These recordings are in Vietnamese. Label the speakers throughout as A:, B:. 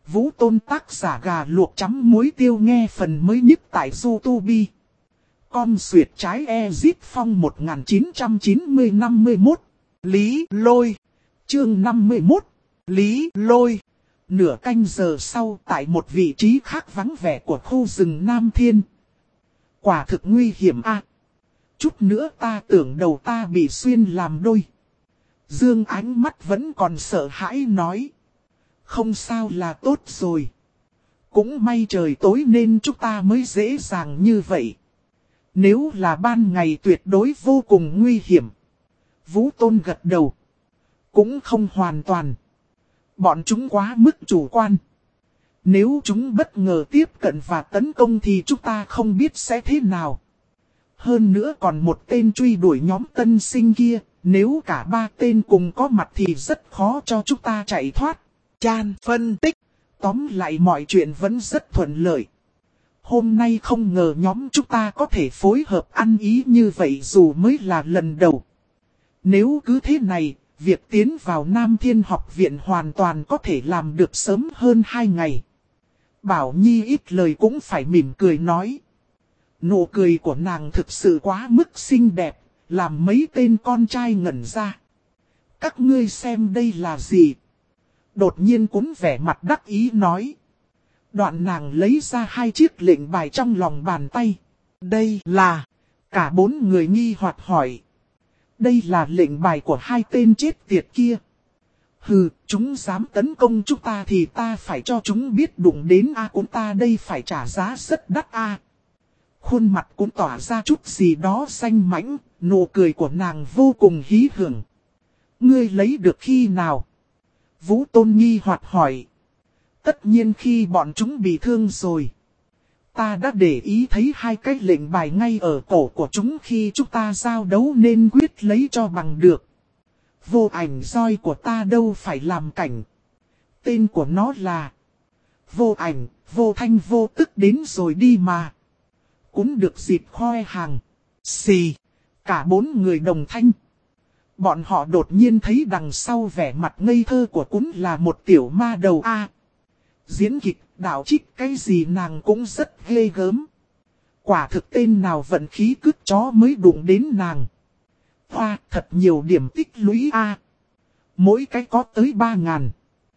A: Vũ Tôn tác giả gà luộc chấm muối tiêu nghe phần mới nhất tại YouTube. Con xuyệt trái Ezip Phong 1990-51. Lý Lôi. Chương 51. Lý Lôi. Nửa canh giờ sau tại một vị trí khác vắng vẻ của khu rừng Nam Thiên. Quả thực nguy hiểm a. Chút nữa ta tưởng đầu ta bị xuyên làm đôi. Dương ánh mắt vẫn còn sợ hãi nói. Không sao là tốt rồi. Cũng may trời tối nên chúng ta mới dễ dàng như vậy. Nếu là ban ngày tuyệt đối vô cùng nguy hiểm. Vũ Tôn gật đầu. Cũng không hoàn toàn. Bọn chúng quá mức chủ quan. Nếu chúng bất ngờ tiếp cận và tấn công thì chúng ta không biết sẽ thế nào. Hơn nữa còn một tên truy đuổi nhóm tân sinh kia. Nếu cả ba tên cùng có mặt thì rất khó cho chúng ta chạy thoát. Chan phân tích. Tóm lại mọi chuyện vẫn rất thuận lợi. Hôm nay không ngờ nhóm chúng ta có thể phối hợp ăn ý như vậy dù mới là lần đầu. Nếu cứ thế này, việc tiến vào Nam Thiên học viện hoàn toàn có thể làm được sớm hơn 2 ngày. Bảo Nhi ít lời cũng phải mỉm cười nói. Nụ cười của nàng thực sự quá mức xinh đẹp, làm mấy tên con trai ngẩn ra. Các ngươi xem đây là gì? Đột nhiên cũng vẻ mặt đắc ý nói. Đoạn nàng lấy ra 2 chiếc lệnh bài trong lòng bàn tay. Đây là... Cả 4 người nghi hoặc hỏi. Đây là lệnh bài của 2 tên chết tiệt kia. Hừ, chúng dám tấn công chúng ta thì ta phải cho chúng biết đụng đến cũng ta đây phải trả giá rất đắt Khuôn mặt cũng tỏa ra chút gì đó xanh mãnh, nụ cười của nàng vô cùng hí hưởng. Ngươi lấy được khi nào? Vũ Tôn nghi hoặc hỏi. Tất nhiên khi bọn chúng bị thương rồi. Ta đã để ý thấy 2 cái lệnh bài ngay ở cổ của chúng khi chúng ta giao đấu nên quyết lấy cho bằng được. Vô ảnh roi của ta đâu phải làm cảnh. Tên của nó là vô ảnh, vô thanh vô tức đến rồi đi mà. Cũng được dịp khoe hàng. Xì, cả 4 người đồng thanh. Bọn họ đột nhiên thấy đằng sau vẻ mặt ngây thơ của cũng là một tiểu ma đầu Diễn kịch, đạo trích cái gì nàng cũng rất ghê gớm. Quả thực tên nào vận khí cứt chó mới đụng đến nàng. Hoa, thật nhiều điểm tích lũy Mỗi cái có tới 3.000.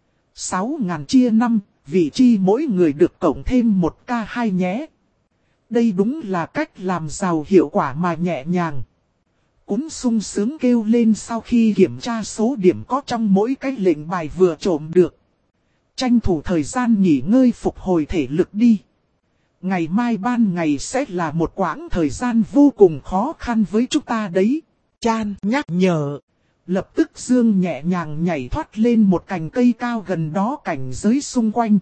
A: 6.000 chia 5, vị chi mỗi người được cộng thêm 1k2 nhé. Đây đúng là cách làm giàu hiệu quả mà nhẹ nhàng. Cũng sung sướng kêu lên sau khi kiểm tra số điểm có trong mỗi cái lệnh bài vừa trộm được. Tranh thủ thời gian nghỉ ngơi phục hồi thể lực đi. Ngày mai ban ngày sẽ là một quãng thời gian vô cùng khó khăn với chúng ta đấy. Chan nhắc nhở. Lập tức Dương nhẹ nhàng nhảy thoát lên một cành cây cao gần đó cảnh giới xung quanh.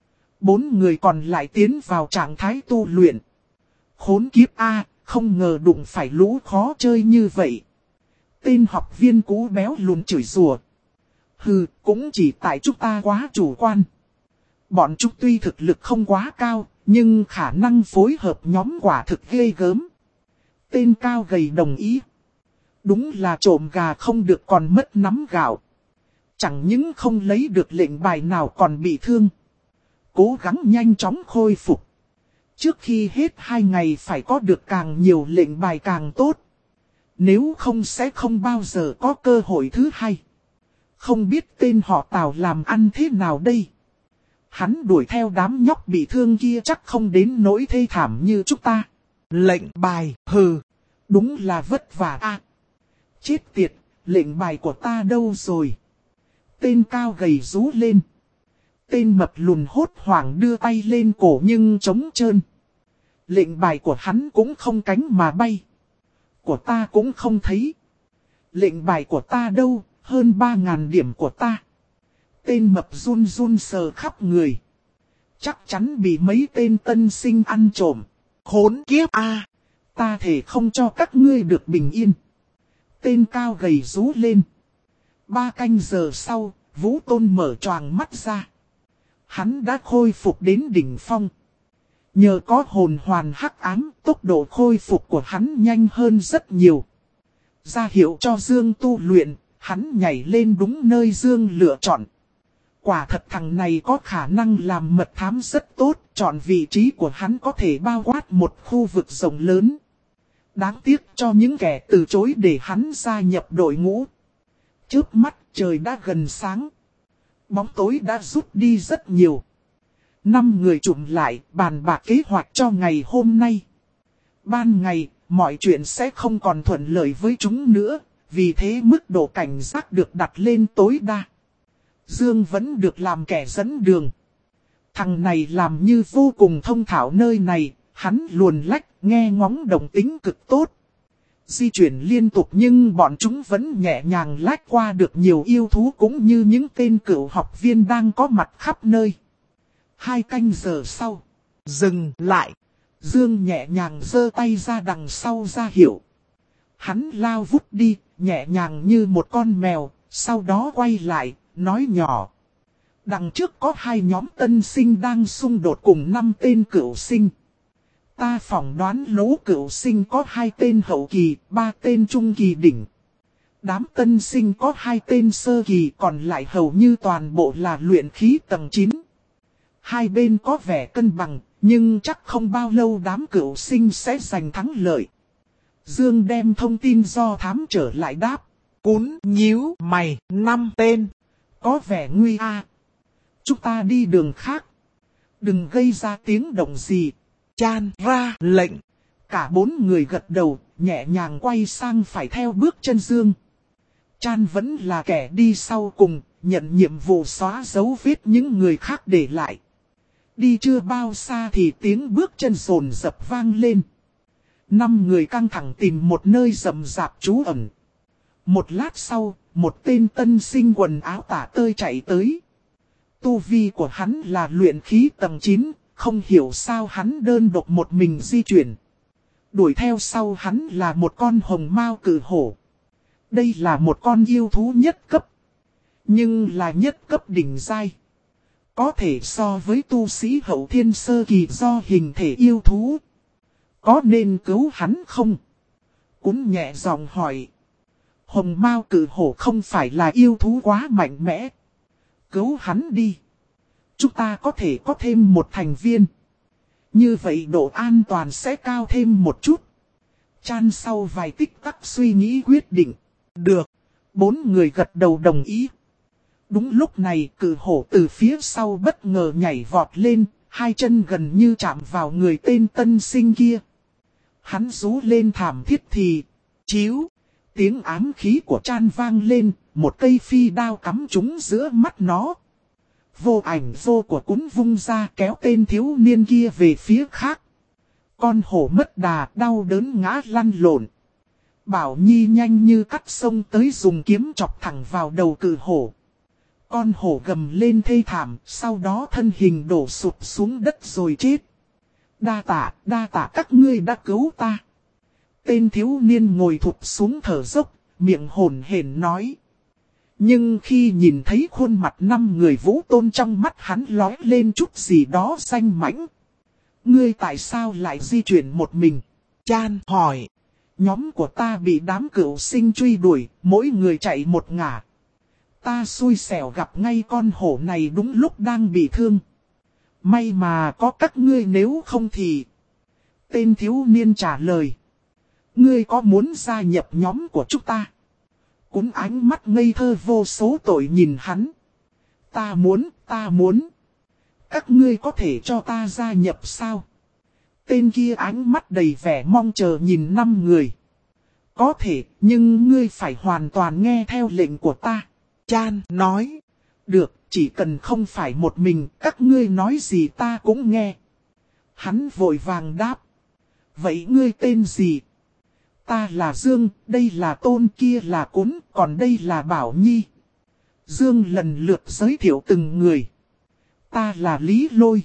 A: 4 người còn lại tiến vào trạng thái tu luyện. Khốn kiếp không ngờ đụng phải lũ khó chơi như vậy. Tên học viên cú béo lùn chửi rủa. Hừ, cũng chỉ tại chúng ta quá chủ quan. Bọn chúng tuy thực lực không quá cao, nhưng khả năng phối hợp nhóm quả thực ghê gớm. Tên cao gầy đồng ý. Đúng là trộm gà không được còn mất nắm gạo. Chẳng những không lấy được lệnh bài nào còn bị thương. Cố gắng nhanh chóng khôi phục. Trước khi hết 2 ngày phải có được càng nhiều lệnh bài càng tốt. Nếu không sẽ không bao giờ có cơ hội thứ hai. Không biết tên họ Tào làm ăn thế nào đây. Hắn đuổi theo đám nhóc bị thương kia chắc không đến nỗi thê thảm như chúng ta. Lệnh bài, hừ. Đúng là vất vả Chết tiệt, lệnh bài của ta đâu rồi? Tên cao gầy rú lên. Tên mập lùn hốt hoảng đưa tay lên cổ nhưng trống trơn. Lệnh bài của hắn cũng không cánh mà bay. Của ta cũng không thấy. Lệnh bài của ta đâu, hơn 3.000 điểm của ta. Tên mập run run sờ khắp người. Chắc chắn bị mấy tên tân sinh ăn trộm. Khốn kiếp ta thể không cho các ngươi được bình yên. Tên cao gầy rú lên. 3 canh giờ sau, Vũ Tôn mở choàng mắt ra. Hắn đã khôi phục đến đỉnh phong. Nhờ có hồn hoàn hắc ám, tốc độ khôi phục của hắn nhanh hơn rất nhiều. Ra hiệu cho Dương tu luyện, hắn nhảy lên đúng nơi Dương lựa chọn. Quả thật thằng này có khả năng làm mật thám rất tốt, chọn vị trí của hắn có thể bao quát một khu vực rộng lớn. Đáng tiếc cho những kẻ từ chối để hắn gia nhập đội ngũ. Chớp mắt trời đã gần sáng. Bóng tối đã rút đi rất nhiều. 5 người chụm lại bàn bạc kế hoạch cho ngày hôm nay. Ban ngày, mọi chuyện sẽ không còn thuận lợi với chúng nữa, vì thế mức độ cảnh giác được đặt lên tối đa. Dương vẫn được làm kẻ dẫn đường. Thằng này làm như vô cùng thông thạo nơi này, hắn luồn lách, nghe ngóng động tính cực tốt. Di chuyển liên tục nhưng bọn chúng vẫn nhẹ nhàng lách qua được nhiều yêu thú cũng như những tên cựu học viên đang có mặt khắp nơi. 2 canh giờ sau, dừng lại. Dương nhẹ nhàng giơ tay ra đằng sau ra hiệu. Hắn lao vút đi, nhẹ nhàng như một con mèo, sau đó quay lại, nói nhỏ. Đằng trước có 2 nhóm tân sinh đang xung đột cùng 5 tên cựu sinh. Ta phỏng đoán lũ cựu sinh có 2 tên hậu kỳ, 3 tên trung kỳ đỉnh. Đám tân sinh có 2 tên sơ kỳ, còn lại hầu như toàn bộ là luyện khí tầng 9. Hai bên có vẻ cân bằng, nhưng chắc không bao lâu đám cựu sinh sẽ giành thắng lợi. Dương đem thông tin do thám trở lại đáp. Cún nhíu mày, 5 tên. Có vẻ nguy a. Chúng ta đi đường khác. Đừng gây ra tiếng động gì. Chan ra lệnh. Cả 4 người gật đầu, nhẹ nhàng quay sang phải theo bước chân Dương. Chan vẫn là kẻ đi sau cùng, nhận nhiệm vụ xóa dấu vết những người khác để lại. Đi chưa bao xa thì tiếng bước chân rồn rập vang lên. 5 người căng thẳng tìm một nơi rậm rạp trú ẩn. Một lát sau, một tên tân sinh quần áo tả tơi chạy tới. Tu vi của hắn là luyện khí tầng 9, không hiểu sao hắn đơn độc một mình di chuyển. Đuổi theo sau hắn là một con hồng mao cử hổ. Đây là một con yêu thú nhất cấp. Nhưng là nhất cấp đỉnh giai. Có thể so với tu sĩ hậu thiên sơ kỳ do hình thể yêu thú. Có nên cứu hắn không? Cún nhẹ giọng hỏi. Hồng mao cử hổ không phải là yêu thú quá mạnh mẽ. Cứu hắn đi. Chúng ta có thể có thêm một thành viên. Như vậy độ an toàn sẽ cao thêm một chút. Chan sau vài tích tắc suy nghĩ quyết định. Được. 4 người gật đầu đồng ý. Đúng lúc này cử hổ từ phía sau bất ngờ nhảy vọt lên. 2 chân gần như chạm vào người tên tân sinh kia. Hắn rú lên thảm thiết thì. Chíu. Tiếng ám khí của Chan vang lên. Một cây phi đao cắm trúng giữa mắt nó. Vô ảnh vô của cún vung ra kéo tên thiếu niên kia về phía khác. Con hổ mất đà đau đớn ngã lăn lộn. Bảo Nhi nhanh như cắt sông tới dùng kiếm chọc thẳng vào đầu cử hổ. Con hổ gầm lên thê thảm, sau đó thân hình đổ sụp xuống đất rồi chết. Đa tạ các ngươi đã cứu ta. Tên thiếu niên ngồi thụp xuống thở dốc, miệng hổn hển nói. Nhưng khi nhìn thấy khuôn mặt 5 người Vũ Tôn trong mắt hắn lóe lên chút gì đó xanh mãnh. Ngươi tại sao lại di chuyển một mình? Chan hỏi. Nhóm của ta bị đám cựu sinh truy đuổi, mỗi người chạy một ngả. Ta xui xẻo gặp ngay con hổ này đúng lúc đang bị thương. May mà có các ngươi nếu không thì... Tên thiếu niên trả lời. Ngươi có muốn gia nhập nhóm của chúng ta? Cún ánh mắt ngây thơ vô số tội nhìn hắn. Ta muốn. Các ngươi có thể cho ta gia nhập sao? Tên kia ánh mắt đầy vẻ mong chờ nhìn 5 người. Có thể, nhưng ngươi phải hoàn toàn nghe theo lệnh của ta. Chan nói. Được, chỉ cần không phải một mình, các ngươi nói gì ta cũng nghe. Hắn vội vàng đáp. Vậy ngươi tên gì? Ta là Dương, đây là Tôn, kia là Cún, còn đây là Bảo Nhi. Dương lần lượt giới thiệu từng người. Ta là Lý Lôi.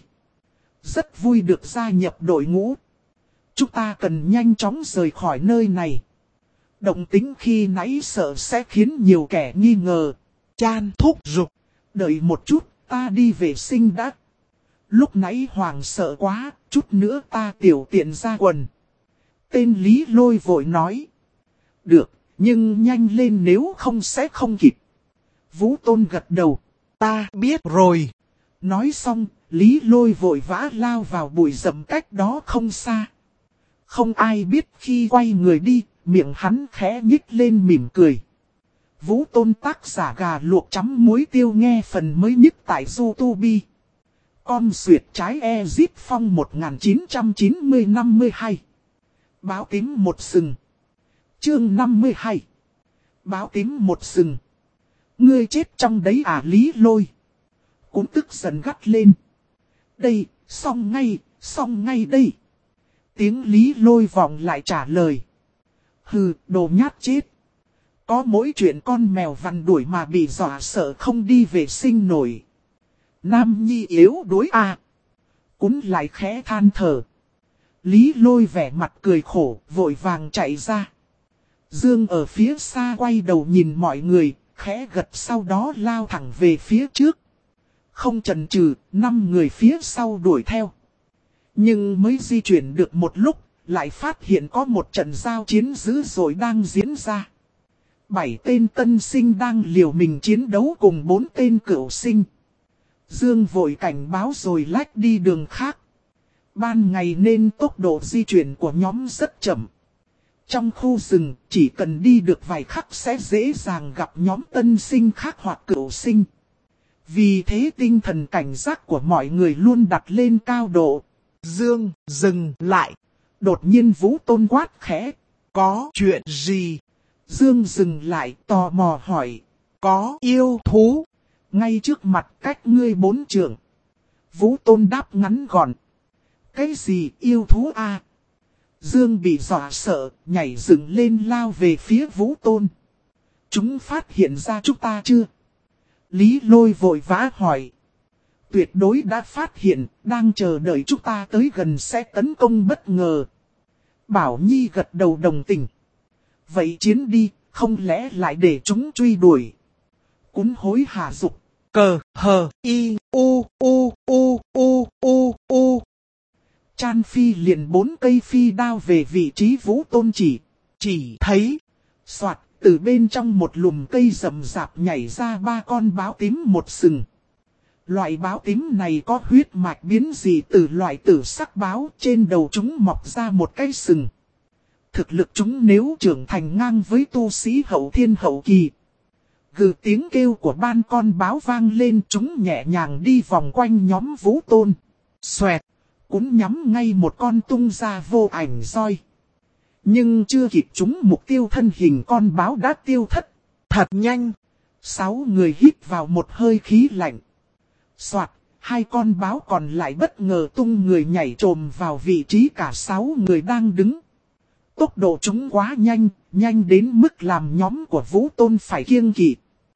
A: Rất vui được gia nhập đội ngũ. Chúng ta cần nhanh chóng rời khỏi nơi này. Động tính khi nãy sợ sẽ khiến nhiều kẻ nghi ngờ. Chan thúc giục. Đợi một chút, ta đi vệ sinh đã. Lúc nãy Hoàng sợ quá, chút nữa ta tiểu tiện ra quần. Tên Lý Lôi vội nói. Được, nhưng nhanh lên nếu không sẽ không kịp. Vũ Tôn gật đầu.
B: ta biết rồi.
A: Nói xong, Lý Lôi vội vã lao vào bụi rậm cách đó không xa. Không ai biết khi quay người đi, miệng hắn khẽ nhích lên mỉm cười. Vũ Tôn tác giả gà luộc chấm muối tiêu nghe phần mới nhất tại YouTube. Con duyệt trái Ezip Phong 1990-52. Báo tím một sừng. Chương 52. Báo tím một sừng. Ngươi chết trong đấy à Lý Lôi. Cũng tức giận gắt lên. Đây, xong ngay đây. Tiếng Lý Lôi vọng lại trả lời. Hừ, đồ nhát chết. Có mỗi chuyện con mèo vằn đuổi mà bị dọa sợ không đi vệ sinh nổi. Nam nhi yếu đuối à. Cún lại khẽ than thở. Lý Lôi vẻ mặt cười khổ, vội vàng chạy ra. Dương ở phía xa quay đầu nhìn mọi người, khẽ gật sau đó lao thẳng về phía trước. Không chần chừ, 5 người phía sau đuổi theo. Nhưng mới di chuyển được một lúc, lại phát hiện có một trận giao chiến dữ dội đang diễn ra. 7 tên tân sinh đang liều mình chiến đấu cùng 4 tên cửu sinh. Dương vội cảnh báo rồi lách đi đường khác. Ban ngày nên tốc độ di chuyển của nhóm rất chậm. Trong khu rừng, chỉ cần đi được vài khắc sẽ dễ dàng gặp nhóm tân sinh khác hoặc cửu sinh. Vì thế tinh thần cảnh giác của mọi người luôn đặt lên cao độ.
B: Dương, dừng lại.
A: Đột nhiên Vũ Tôn quát khẽ.
B: Có chuyện gì?
A: Dương dừng lại tò mò hỏi.
B: Có yêu thú.
A: Ngay trước mặt cách ngươi 4 trượng. Vũ Tôn đáp ngắn gọn. Cái gì yêu thú à? Dương bị dọa sợ, nhảy dựng lên lao về phía Vũ Tôn. Chúng phát hiện ra chúng ta chưa? Lý Lôi vội vã hỏi. Tuyệt đối đã phát hiện, đang chờ đợi chúng ta tới gần sẽ tấn công bất ngờ. Bảo Nhi gật đầu đồng tình. Vậy chiến đi, không lẽ lại để chúng truy đuổi? Cún hối hả dục.
B: Cờ, hờ, y, u, u, u, u, u, u.
A: Chan Phi liền 4 cây phi đao về vị trí Vũ Tôn chỉ thấy. Soạt, từ bên trong một lùm cây rậm rạp nhảy ra 3 con báo tím một sừng. Loại báo tím này có huyết mạch biến dị từ loại tử sắc báo, trên đầu chúng mọc ra một cái sừng. Thực lực chúng nếu trưởng thành ngang với tu sĩ hậu thiên hậu kỳ. Gừ tiếng kêu của ban con báo vang lên, chúng nhẹ nhàng đi vòng quanh nhóm Vũ Tôn. Xoẹt, cún nhắm ngay một con tung ra vô ảnh roi. Nhưng chưa kịp trúng mục tiêu thân hình con báo đã tiêu thất. Thật nhanh. 6 người hít vào một hơi khí lạnh. Soạt, 2 con báo còn lại bất ngờ tung người nhảy trồm vào vị trí cả 6 người đang đứng. Tốc độ chúng quá nhanh, nhanh đến mức làm nhóm của Vũ Tôn phải kiêng kỵ.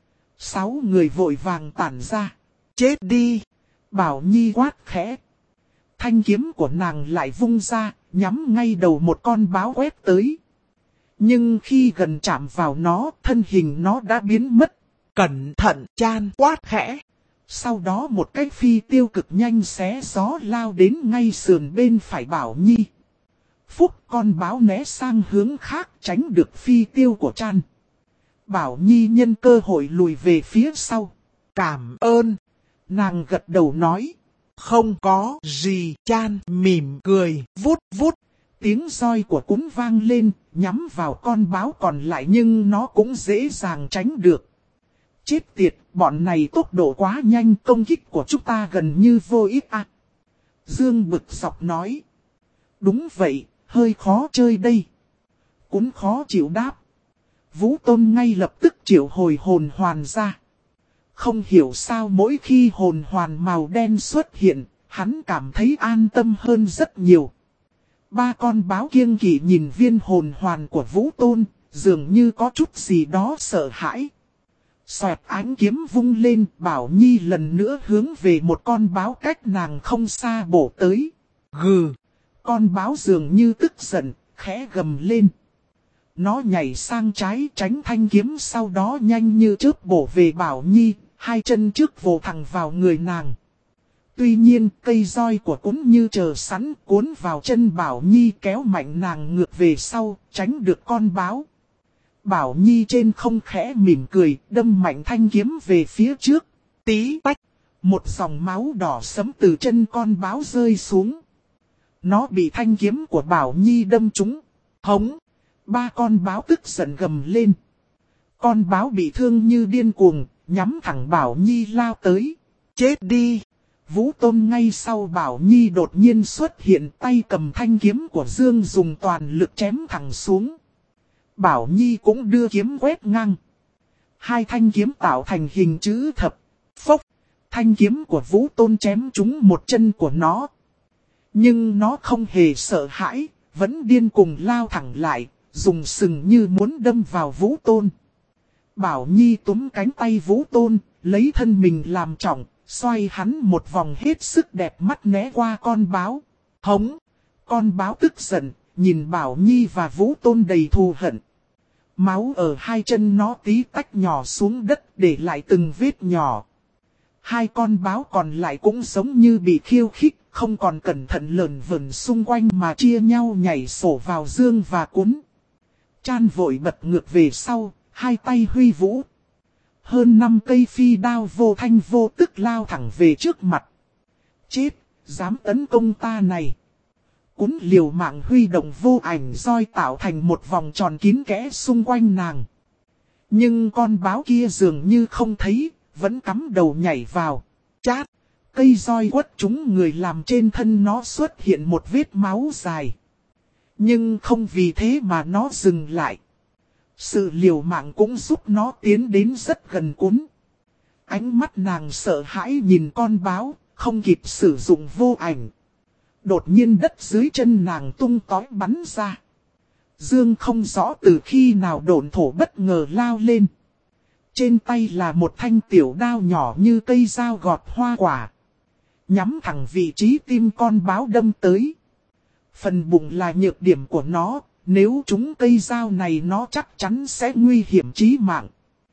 A: 6 người vội vàng tản ra.
B: Chết đi.
A: Bảo Nhi quát khẽ. Thanh kiếm của nàng lại vung ra, nhắm ngay đầu một con báo quét tới. Nhưng khi gần chạm vào nó, thân hình nó đã biến mất.
B: Cẩn thận, Chan quát khẽ.
A: Sau đó một cái phi tiêu cực nhanh xé gió lao đến ngay sườn bên phải Bảo Nhi. Phúc con báo né sang hướng khác tránh được phi tiêu của Chan. Bảo Nhi nhân cơ hội lùi về phía sau.
B: Cảm ơn.
A: Nàng gật đầu nói.
B: Không có gì. Chan mỉm cười, vút vút.
A: Tiếng roi của cún vang lên, nhắm vào con báo còn lại nhưng nó cũng dễ dàng tránh được. Chết tiệt, bọn này tốc độ quá nhanh, công kích của chúng ta gần như vô ích à. Dương bực dọc nói. Đúng vậy, hơi khó chơi đây. Cún khó chịu đáp. Vũ Tôn ngay lập tức triệu hồi hồn hoàn ra. Không hiểu sao mỗi khi hồn hoàn màu đen xuất hiện, hắn cảm thấy an tâm hơn rất nhiều. 3 con báo kiêng kỵ nhìn viên hồn hoàn của Vũ Tôn, dường như có chút gì đó sợ hãi. Xoẹt ánh kiếm vung lên, Bảo Nhi lần nữa hướng về một con báo cách nàng không xa bổ tới.
B: Gừ!
A: Con báo dường như tức giận, khẽ gầm lên. Nó nhảy sang trái tránh thanh kiếm sau đó nhanh như chớp bổ về Bảo Nhi, 2 chân trước vồ thẳng vào người nàng. Tuy nhiên cây roi của cún như chờ sẵn cuốn vào chân Bảo Nhi kéo mạnh nàng ngược về sau, tránh được con báo. Bảo Nhi trên không khẽ mỉm cười, đâm mạnh thanh kiếm về phía trước.
B: tí tách.
A: Một dòng máu đỏ sẫm từ chân con báo rơi xuống. Nó bị thanh kiếm của Bảo Nhi đâm trúng. Hống. Ba con báo tức giận gầm lên. Con báo bị thương như điên cuồng, nhắm thẳng Bảo Nhi lao tới.
B: Chết đi.
A: Vũ Tôn ngay sau Bảo Nhi đột nhiên xuất hiện, tay cầm thanh kiếm của Dương dùng toàn lực chém thẳng xuống. Bảo Nhi cũng đưa kiếm quét ngang. Hai thanh kiếm tạo thành hình chữ thập. Phốc. Thanh kiếm của Vũ Tôn chém trúng một chân của nó. Nhưng nó không hề sợ hãi, vẫn điên cuồng lao thẳng lại, dùng sừng như muốn đâm vào Vũ Tôn. Bảo Nhi túm cánh tay Vũ Tôn, lấy thân mình làm trọng, xoay hắn một vòng hết sức đẹp mắt né qua con báo. Hống! Con báo tức giận, nhìn Bảo Nhi và Vũ Tôn đầy thù hận. Máu ở hai chân nó tí tách nhỏ xuống đất để lại từng vết nhỏ. Hai con báo còn lại cũng giống như bị khiêu khích, không còn cẩn thận lởn vởn xung quanh mà chia nhau nhảy sổ vào Dương và Cún. Chan vội bật ngược về sau, hai tay huy vũ. Hơn 5 cây phi đao vô thanh vô tức lao thẳng về trước mặt. Chết, dám tấn công ta này. Cún liều mạng huy động vô ảnh roi tạo thành một vòng tròn kín kẽ xung quanh nàng. Nhưng con báo kia dường như không thấy, vẫn cắm đầu nhảy vào. Chát, cây roi quất trúng người làm trên thân nó xuất hiện một vết máu dài. Nhưng không vì thế mà nó dừng lại. Sự liều mạng cũng giúp nó tiến đến rất gần Cún. Ánh mắt nàng sợ hãi nhìn con báo, không kịp sử dụng vô ảnh. Đột nhiên đất dưới chân nàng tung tói bắn ra. Dương không rõ từ khi nào độn thổ bất ngờ lao lên. Trên tay là một thanh tiểu đao nhỏ như cây dao gọt hoa quả. Nhắm thẳng vị trí tim con báo đâm tới. Phần bụng là nhược điểm của nó, nếu trúng cây dao này nó chắc chắn sẽ nguy hiểm chí mạng.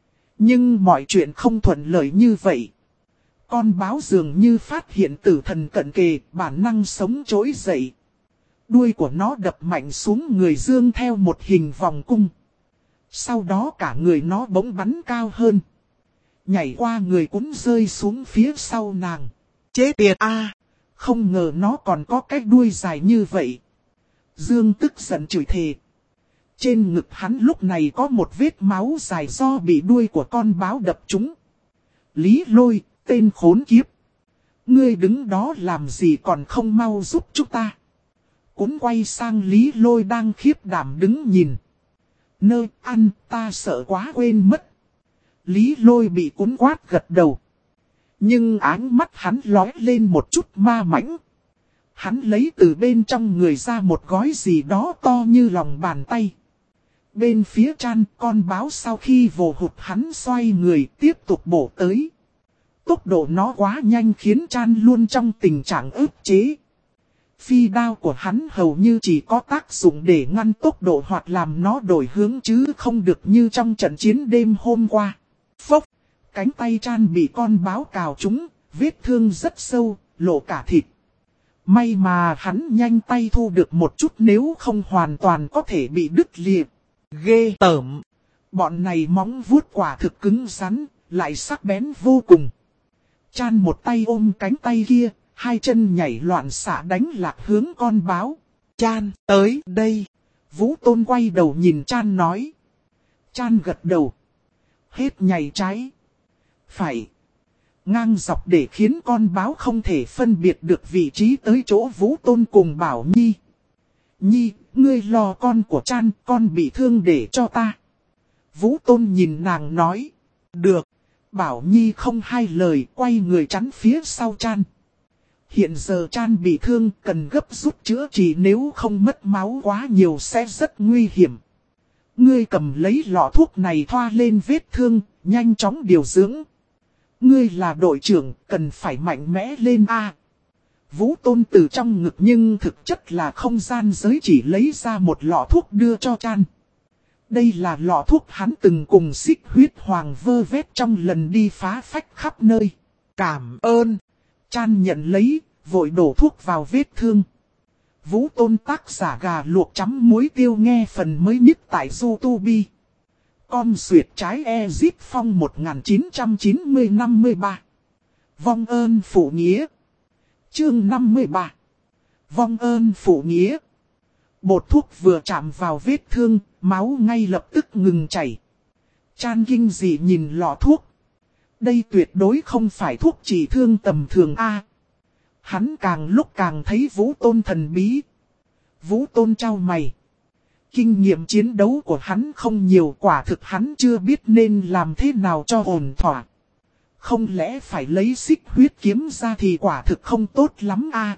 A: Nhưng mọi chuyện không thuận lợi như vậy. Con báo dường như phát hiện tử thần cận kề, bản năng sống trỗi dậy. Đuôi của nó đập mạnh xuống người Dương theo một hình vòng cung. Sau đó cả người nó bỗng bắn cao hơn. Nhảy qua người Cún rơi xuống phía sau nàng.
B: Chết tiệt a!
A: Không ngờ nó còn có cái đuôi dài như vậy. Dương tức giận chửi thề. Trên ngực hắn lúc này có một vết máu dài do bị đuôi của con báo đập trúng. Lý Lôi, tên khốn kiếp. Ngươi đứng đó làm gì còn không mau giúp chúng ta. Cún quay sang Lý Lôi đang khiếp đảm đứng nhìn. Nơi ăn ta sợ quá quên mất. Lý Lôi bị Cún quát gật đầu. Nhưng ánh mắt hắn lóe lên một chút ma mãnh. Hắn lấy từ bên trong người ra một gói gì đó to như lòng bàn tay. Bên phía Chan, con báo sau khi vồ hụt hắn xoay người tiếp tục bổ tới. Tốc độ nó quá nhanh khiến Chan luôn trong tình trạng ức chế. Phi đao của hắn hầu như chỉ có tác dụng để ngăn tốc độ hoặc làm nó đổi hướng chứ không được như trong trận chiến đêm hôm qua. Phốc! Cánh tay Chan bị con báo cào trúng, vết thương rất sâu, lộ cả thịt. May mà hắn nhanh tay thu được một chút nếu không hoàn toàn có thể bị đứt lìa.
B: Ghê tởm!
A: Bọn này móng vuốt quả thực cứng rắn, lại sắc bén vô cùng. Chan một tay ôm cánh tay kia, hai chân nhảy loạn xạ đánh lạc hướng con báo.
B: Chan, tới đây!
A: Vũ Tôn quay đầu nhìn Chan nói. Chan gật đầu. Hết nhảy trái. Phải. Ngang dọc để khiến con báo không thể phân biệt được vị trí tới chỗ Vũ Tôn cùng Bảo Nhi. Nhi, ngươi lo con của Chan, con bị thương để cho ta. Vũ Tôn nhìn nàng nói. Được. Bảo Nhi không hai lời quay người chắn phía sau Chan. Hiện giờ Chan bị thương cần gấp rút chữa trị nếu không mất máu quá nhiều sẽ rất nguy hiểm. Ngươi cầm lấy lọ thuốc này thoa lên vết thương, nhanh chóng điều dưỡng. Ngươi là đội trưởng, cần phải mạnh mẽ lên a. Vũ Tôn từ trong ngực nhưng thực chất là không gian giới chỉ lấy ra một lọ thuốc đưa cho Chan. Đây là lọ thuốc hắn từng cùng Xích Huyết Hoàng vơ vét trong lần đi phá phách khắp nơi.
B: Cảm ơn.
A: Chan nhận lấy, vội đổ thuốc vào vết thương. Vũ Tôn tác giả gà luộc chấm muối tiêu nghe phần mới nhất tại YouTube. Com xuyệt trái Ezip phong 1990-53 Vong ơn phụ nghĩa. Chương 53. Vong ơn phụ nghĩa. Bột thuốc vừa chạm vào vết thương, máu ngay lập tức ngừng chảy. Chan kinh dị nhìn lọ thuốc. Đây tuyệt đối không phải thuốc trị thương tầm thường A. Hắn càng lúc càng thấy Vũ Tôn thần bí. Vũ Tôn trao mày. Kinh nghiệm chiến đấu của hắn không nhiều, quả thực hắn chưa biết nên làm thế nào cho ổn thỏa. Không lẽ phải lấy xích huyết kiếm ra thì quả thực không tốt lắm A.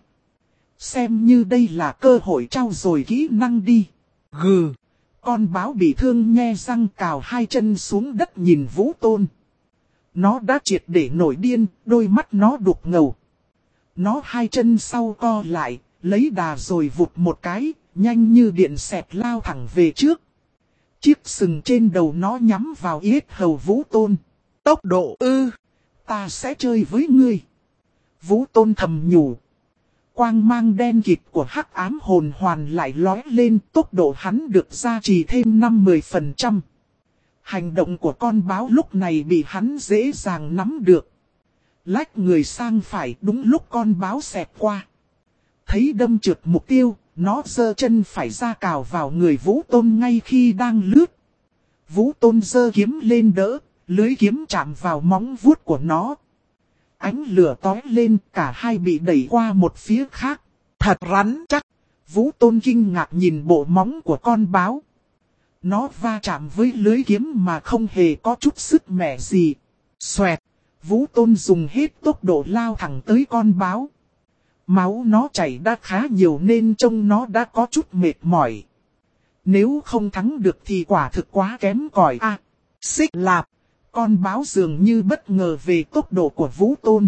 A: Xem như đây là cơ hội trau dồi kỹ năng đi. Gừ. Con báo bị thương nhe răng cào hai chân xuống đất nhìn Vũ Tôn. Nó đã triệt để nổi điên, đôi mắt nó đục ngầu. Nó hai chân sau co lại, lấy đà rồi vụt một cái, nhanh như điện xẹt lao thẳng về trước. Chiếc sừng trên đầu nó nhắm vào yết hầu Vũ Tôn. Tốc độ ư, ta sẽ chơi với ngươi. Vũ Tôn thầm nhủ. Quang mang đen kịt của hắc ám hồn hoàn lại lói lên, tốc độ hắn được gia trì thêm 50%. Hành động của con báo lúc này bị hắn dễ dàng nắm được. Lách người sang phải đúng lúc con báo xẹt qua. Thấy đâm trượt mục tiêu, nó giơ chân phải ra cào vào người Vũ Tôn ngay khi đang lướt. Vũ Tôn giơ kiếm lên đỡ, lưới kiếm chạm vào móng vuốt của nó. Ánh lửa tói lên, cả hai bị đẩy qua một phía khác. Thật rắn chắc. Vũ Tôn kinh ngạc nhìn bộ móng của con báo. Nó va chạm với lưới kiếm mà không hề có chút sức mẻ gì. Xoẹt. Vũ Tôn dùng hết tốc độ lao thẳng tới con báo. Máu nó chảy đã khá nhiều nên trông nó đã có chút mệt mỏi. Nếu không thắng được thì quả thực quá kém cỏi a. Xích lạp. Con báo dường như bất ngờ về tốc độ của Vũ Tôn.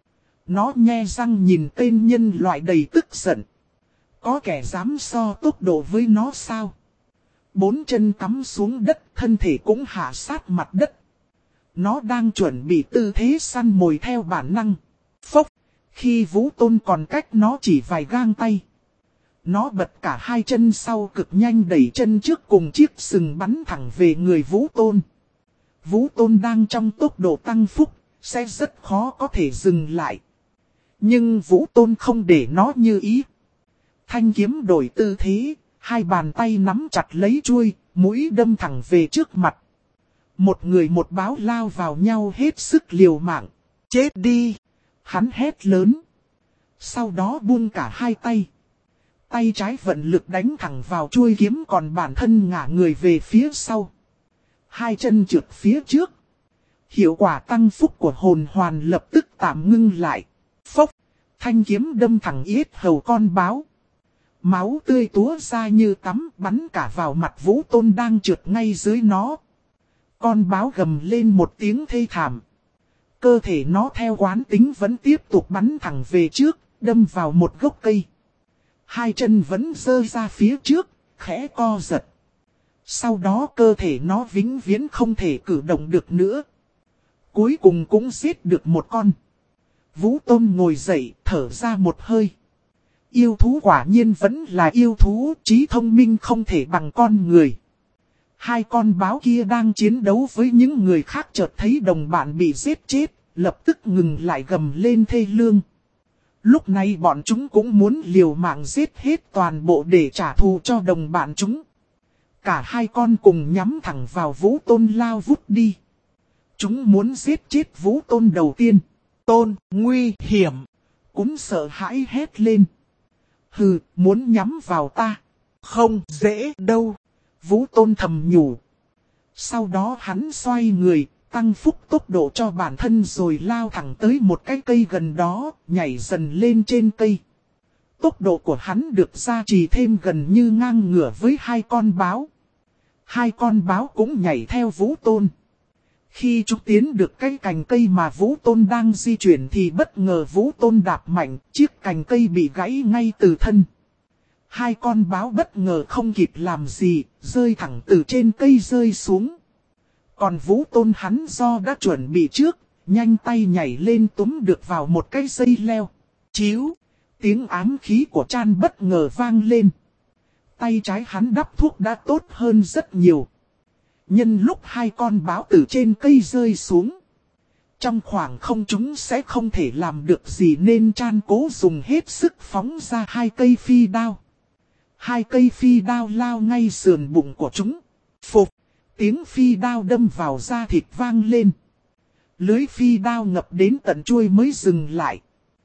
A: Nó nhe răng nhìn tên nhân loại đầy tức giận. Có kẻ dám so tốc độ với nó sao? Bốn chân cắm xuống đất, thân thể cũng hạ sát mặt đất. Nó đang chuẩn bị tư thế săn mồi theo bản năng. Phốc, khi Vũ Tôn còn cách nó chỉ vài gang tay. Nó bật cả hai chân sau cực nhanh đẩy chân trước cùng chiếc sừng bắn thẳng về người Vũ Tôn. Vũ Tôn đang trong tốc độ tăng phúc, sẽ rất khó có thể dừng lại. Nhưng Vũ Tôn không để nó như ý. Thanh kiếm đổi tư thế, hai bàn tay nắm chặt lấy chuôi, mũi đâm thẳng về trước mặt. Một người một báo lao vào nhau hết sức liều mạng. Chết đi! Hắn hét lớn. Sau đó buông cả hai tay. Tay trái vận lực đánh thẳng vào chuôi kiếm còn bản thân ngả người về phía sau. Hai chân trượt phía trước. Hiệu quả tăng phúc của hồn hoàn lập tức tạm ngưng lại. Phốc! Thanh kiếm đâm thẳng yết hầu con báo. Máu tươi túa ra như tắm bắn cả vào mặt Vũ Tôn đang trượt ngay dưới nó. Con báo gầm lên một tiếng thê thảm. Cơ thể nó theo quán tính vẫn tiếp tục bắn thẳng về trước, đâm vào một gốc cây. Hai chân vẫn giơ ra phía trước, khẽ co giật. Sau đó cơ thể nó vĩnh viễn không thể cử động được nữa. Cuối cùng cũng giết được một con. Vũ Tôn ngồi dậy, thở ra một hơi. Yêu thú quả nhiên vẫn là yêu thú, trí thông minh không thể bằng con người. Hai con báo kia đang chiến đấu với những người khác chợt thấy đồng bạn bị giết chết, lập tức ngừng lại gầm lên thê lương. Lúc này bọn chúng cũng muốn liều mạng giết hết toàn bộ để trả thù cho đồng bạn chúng. Cả hai con cùng nhắm thẳng vào Vũ Tôn lao vút đi. Chúng muốn giết chết Vũ Tôn đầu tiên. Tôn, nguy hiểm. Cún sợ hãi hét lên. Hừ, muốn nhắm vào ta. Không dễ đâu. Vũ Tôn thầm nhủ. Sau đó hắn xoay người, tăng phúc tốc độ cho bản thân rồi lao thẳng tới một cái cây gần đó, nhảy dần lên trên cây. Tốc độ của hắn được gia trì thêm gần như ngang ngửa với hai con báo. Hai con báo cũng nhảy theo Vũ Tôn. Khi chúng tiến được cái cành cây mà Vũ Tôn đang di chuyển thì bất ngờ Vũ Tôn đạp mạnh, chiếc cành cây bị gãy ngay từ thân. Hai con báo bất ngờ không kịp làm gì, rơi thẳng từ trên cây rơi xuống. Còn Vũ Tôn hắn do đã chuẩn bị trước, nhanh tay nhảy lên túm được vào một cái dây leo. Chíu, tiếng ám khí của Chan bất ngờ vang lên. Tay trái hắn đắp thuốc đã tốt hơn rất nhiều. Nhân lúc hai con báo từ trên cây rơi xuống, Trong khoảng không chúng sẽ không thể làm được gì nên Chan cố dùng hết sức phóng ra 2 cây phi đao. 2 cây phi đao lao ngay sườn bụng của chúng. Phục, tiếng phi đao đâm vào da thịt vang lên. Lưới phi đao ngập đến tận chuôi mới dừng lại.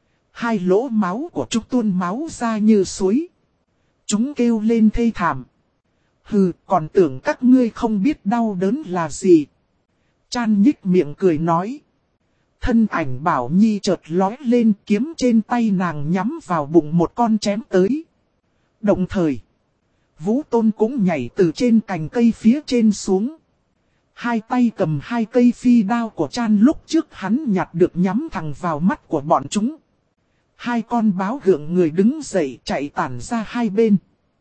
A: 2 lỗ máu của chúng tuôn máu ra như suối. Chúng kêu lên thê thảm. Hừ, còn tưởng các ngươi không biết đau đớn là gì. Chan nhích miệng cười nói. Thân ảnh Bảo Nhi chợt lói lên, kiếm trên tay nàng nhắm vào bụng một con chém tới. Đồng thời, Vũ Tôn cũng nhảy từ trên cành cây phía trên xuống. 2 tay cầm 2 cây phi đao của Chan lúc trước hắn nhặt được nhắm thẳng vào mắt của bọn chúng. 2 con báo gượng người đứng dậy chạy tản ra hai bên.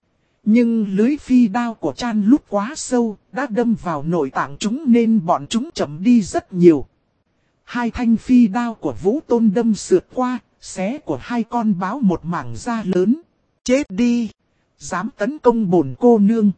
A: Nhưng lưới phi đao của Chan lúc quá sâu, đã đâm vào nội tạng chúng nên bọn chúng chậm đi rất nhiều. 2 thanh phi đao của Vũ Tôn đâm sượt qua, xé của 2 con báo một mảng da lớn. Chết đi! Dám tấn công bổn cô nương.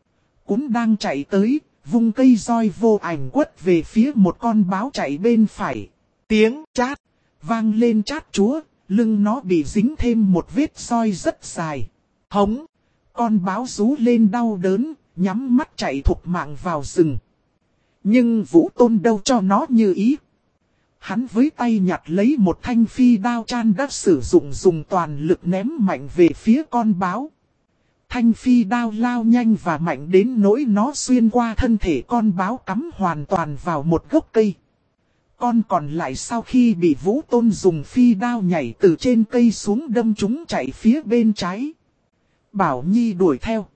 A: Cún đang chạy tới, vung cây roi vô ảnh quất về phía một con báo chạy bên phải. Tiếng chát vang lên chát chúa, lưng nó bị dính thêm một vết roi rất dài. Hống! Con báo rú lên đau đớn, nhắm mắt chạy thục mạng vào rừng. Nhưng Vũ Tôn đâu cho nó như ý. Hắn với tay nhặt lấy một thanh phi đao Chan đã sử dụng dùng toàn lực ném mạnh về phía con báo. Thanh phi đao lao nhanh và mạnh đến nỗi nó xuyên qua thân thể con báo cắm hoàn toàn vào một gốc cây. Con còn lại sau khi bị Vũ Tôn dùng phi đao nhảy từ trên cây xuống đâm chúng chạy phía bên trái. Bảo Nhi đuổi theo.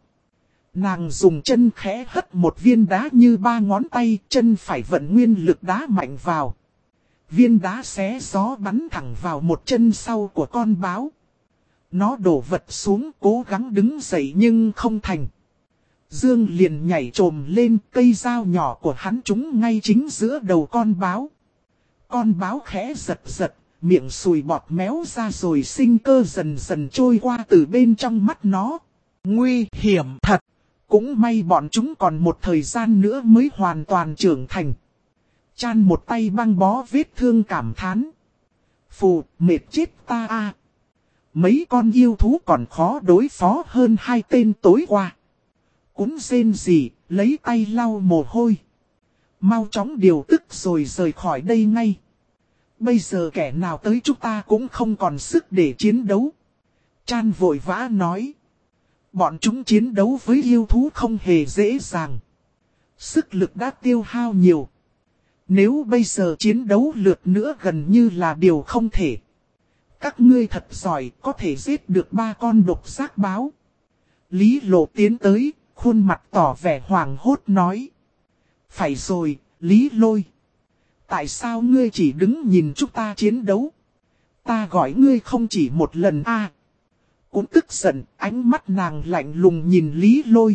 A: Nàng dùng chân khẽ hất một viên đá như 3 ngón tay, chân phải vận nguyên lực đá mạnh vào. Viên đá xé gió bắn thẳng vào một chân sau của con báo. Nó đổ vật xuống cố gắng đứng dậy nhưng không thành. Dương liền nhảy trồm lên, cây dao nhỏ của hắn trúng ngay chính giữa đầu con báo. Con báo khẽ giật giật, miệng sùi bọt méo ra rồi sinh cơ dần dần trôi qua từ bên trong mắt nó. Nguy hiểm thật! Cũng may bọn chúng còn một thời gian nữa mới hoàn toàn trưởng thành. Chan một tay băng bó vết thương cảm thán. Phù, mệt chết ta a. Mấy con yêu thú còn khó đối phó hơn 2 tên tối qua. Cún rên gì, lấy tay lau mồ hôi. Mau chóng điều tức rồi rời khỏi đây ngay. Bây giờ kẻ nào tới chúng ta cũng không còn sức để chiến đấu. Chan vội vã nói. Bọn chúng chiến đấu với yêu thú không hề dễ dàng. Sức lực đã tiêu hao nhiều. Nếu bây giờ chiến đấu lượt nữa gần như là điều không thể. Các ngươi thật giỏi, có thể giết được 3 con độc giác báo. Lý Lộ tiến tới, khuôn mặt tỏ vẻ hoảng hốt nói. Phải rồi, Lý Lôi. Tại sao ngươi chỉ đứng nhìn chúng ta chiến đấu? Ta gọi ngươi không chỉ một lần a. Cũng tức giận, ánh mắt nàng lạnh lùng nhìn Lý Lôi.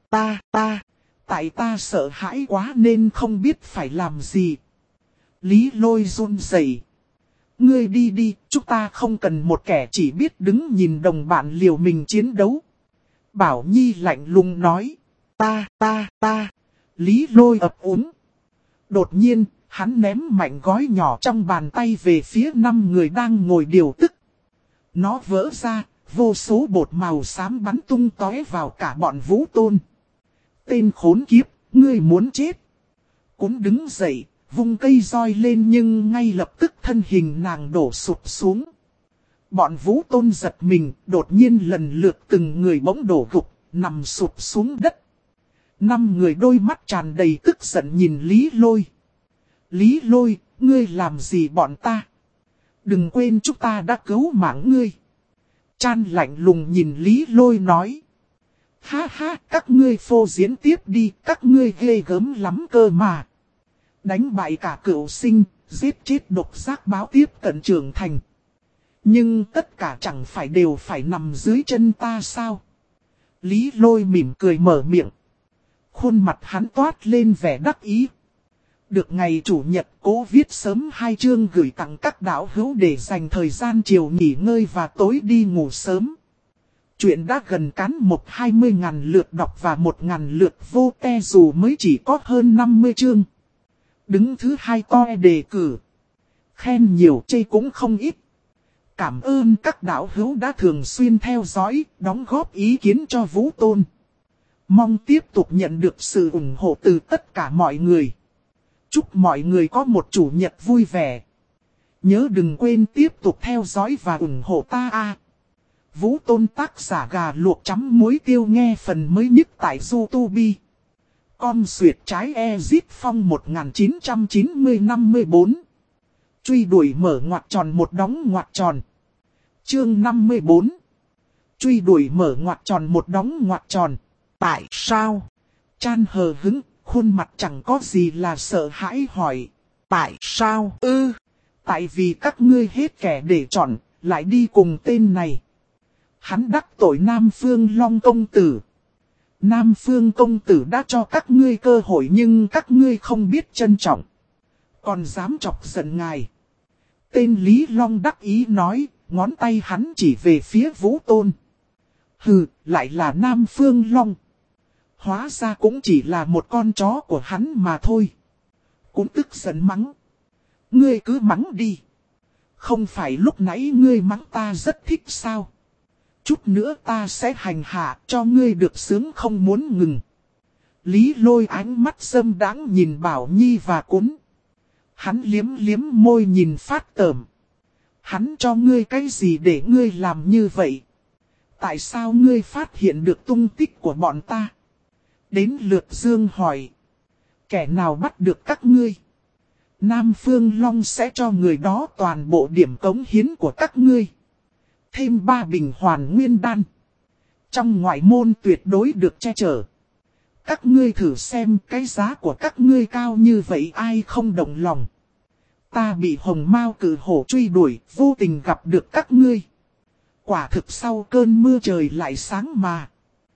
A: Tại ta sợ hãi quá nên không biết phải làm gì. Lý Lôi run rẩy. Ngươi đi đi, chúng ta không cần một kẻ chỉ biết đứng nhìn đồng bạn liều mình chiến đấu. Bảo Nhi lạnh lùng nói. Ta. Lý Lôi ấp úng. Đột nhiên, hắn ném mạnh gói nhỏ trong bàn tay về phía 5 người đang ngồi điều tức. Nó vỡ ra, vô số bột màu xám bắn tung tóe vào cả bọn Vũ Tôn. Tên khốn kiếp, ngươi muốn chết. Cún đứng dậy, vung cây roi lên nhưng ngay lập tức thân hình nàng đổ sụp xuống. Bọn Vũ Tôn giật mình, đột nhiên lần lượt từng người bỗng đổ gục, nằm sụp xuống đất. 5 người đôi mắt tràn đầy tức giận nhìn Lý Lôi. Lý Lôi, ngươi làm gì bọn ta? Đừng quên chúng ta đã cứu mạng ngươi. Chan lạnh lùng nhìn Lý Lôi nói. Ha ha, các ngươi phô diễn tiếp đi, các ngươi ghê gớm lắm cơ mà. Đánh bại cả cửu sinh, giết chết độc giác báo tiếp cận trưởng thành. Nhưng tất cả chẳng phải đều phải nằm dưới chân ta sao? Lý Lôi mỉm cười mở miệng. Khuôn mặt hắn toát lên vẻ đắc ý. Được ngày chủ nhật Cố viết sớm 2 chương gửi tặng các đạo hữu để dành thời gian chiều nghỉ ngơi và tối đi ngủ sớm. Chuyện đã gần cán một 20.000 lượt đọc và 1.000 lượt vô te dù mới chỉ có hơn 50 chương. Đứng thứ 2 toe đề cử. Khen nhiều chê cũng không ít. Cảm ơn các đạo hữu đã thường xuyên theo dõi, đóng góp ý kiến cho Vũ Tôn. Mong tiếp tục nhận được sự ủng hộ từ tất cả mọi người. Chúc mọi người có một chủ nhật vui vẻ. Nhớ đừng quên tiếp tục theo dõi và ủng hộ ta. Vũ Tôn tác giả gà luộc chấm muối tiêu nghe phần mới nhất tại YouTube. Con xuyệt trái Ezit Phong 1990-54. Truy đuổi mở ngoặc tròn một đóng ngoặc tròn. Chương 54. Truy đuổi mở ngoặc tròn một đóng ngoặc tròn. Tại sao? Chan hờ hững, khuôn mặt chẳng có gì là sợ hãi hỏi. Tại sao? Tại vì các ngươi hết kẻ để chọn, lại đi cùng tên này. Hắn đắc tội Nam Phương Long công tử. Nam Phương công tử đã cho các ngươi cơ hội nhưng các ngươi không biết trân trọng. Còn dám chọc giận ngài. Tên Lý Long đắc ý nói, ngón tay hắn chỉ về phía Vũ Tôn. Hừ, lại là Nam Phương Long. Hóa ra cũng chỉ là một con chó của hắn mà thôi. Cũng tức giận mắng. Ngươi cứ mắng đi. Không phải lúc nãy ngươi mắng ta rất thích sao? Chút nữa ta sẽ hành hạ cho ngươi được sướng không muốn ngừng. Lý Lôi ánh mắt dâm đãng nhìn Bảo Nhi và Cún. Hắn liếm liếm môi nhìn phát tởm. Hắn cho ngươi cái gì để ngươi làm như vậy? Tại sao ngươi phát hiện được tung tích của bọn ta? Đến lượt Dương hỏi. Kẻ nào bắt được các ngươi? Nam Phương Long sẽ cho người đó toàn bộ điểm cống hiến của các ngươi. Thêm 3 bình hoàn nguyên đan. Trong ngoại môn tuyệt đối được che chở. Các ngươi thử xem cái giá của các ngươi cao như vậy ai không động lòng. Ta bị hồng mao cử hổ truy đuổi, vô tình gặp được các ngươi. Quả thực sau cơn mưa trời lại sáng mà.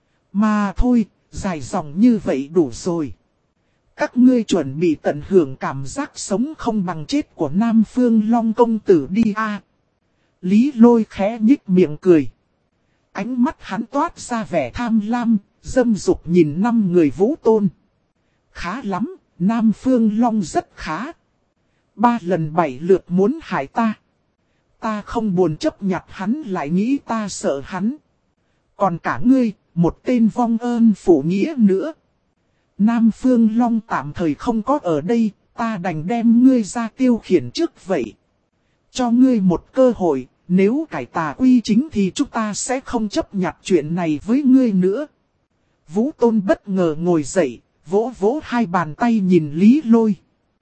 A: Mà thôi, dài dòng như vậy đủ rồi. Các ngươi chuẩn bị tận hưởng cảm giác sống không bằng chết của Nam Phương Long công tử đi a. Lý Lôi khẽ nhích miệng cười. Ánh mắt hắn toát ra vẻ tham lam, dâm dục nhìn 5 người Vũ Tôn. Khá lắm, Nam Phương Long rất khá. 3 lần 7 lượt muốn hại ta. Ta không buồn chấp nhặt hắn lại nghĩ ta sợ hắn. Còn cả ngươi, một tên vong ơn phụ nghĩa nữa. Nam Phương Long tạm thời không có ở đây, ta đành đem ngươi ra tiêu khiển trước vậy. Cho ngươi một cơ hội, nếu cải tà quy chính thì chúng ta sẽ không chấp nhặt chuyện này với ngươi nữa. Vũ Tôn bất ngờ ngồi dậy, vỗ vỗ 2 bàn tay nhìn Lý Lôi.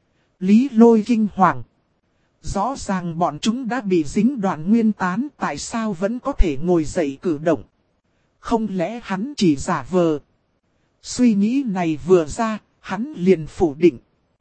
A: Lý Lôi kinh hoàng. Rõ ràng bọn chúng đã bị dính đoạn nguyên tán, tại sao vẫn có thể ngồi dậy cử động? Không lẽ hắn chỉ giả vờ? Suy nghĩ này vừa ra, hắn liền phủ định.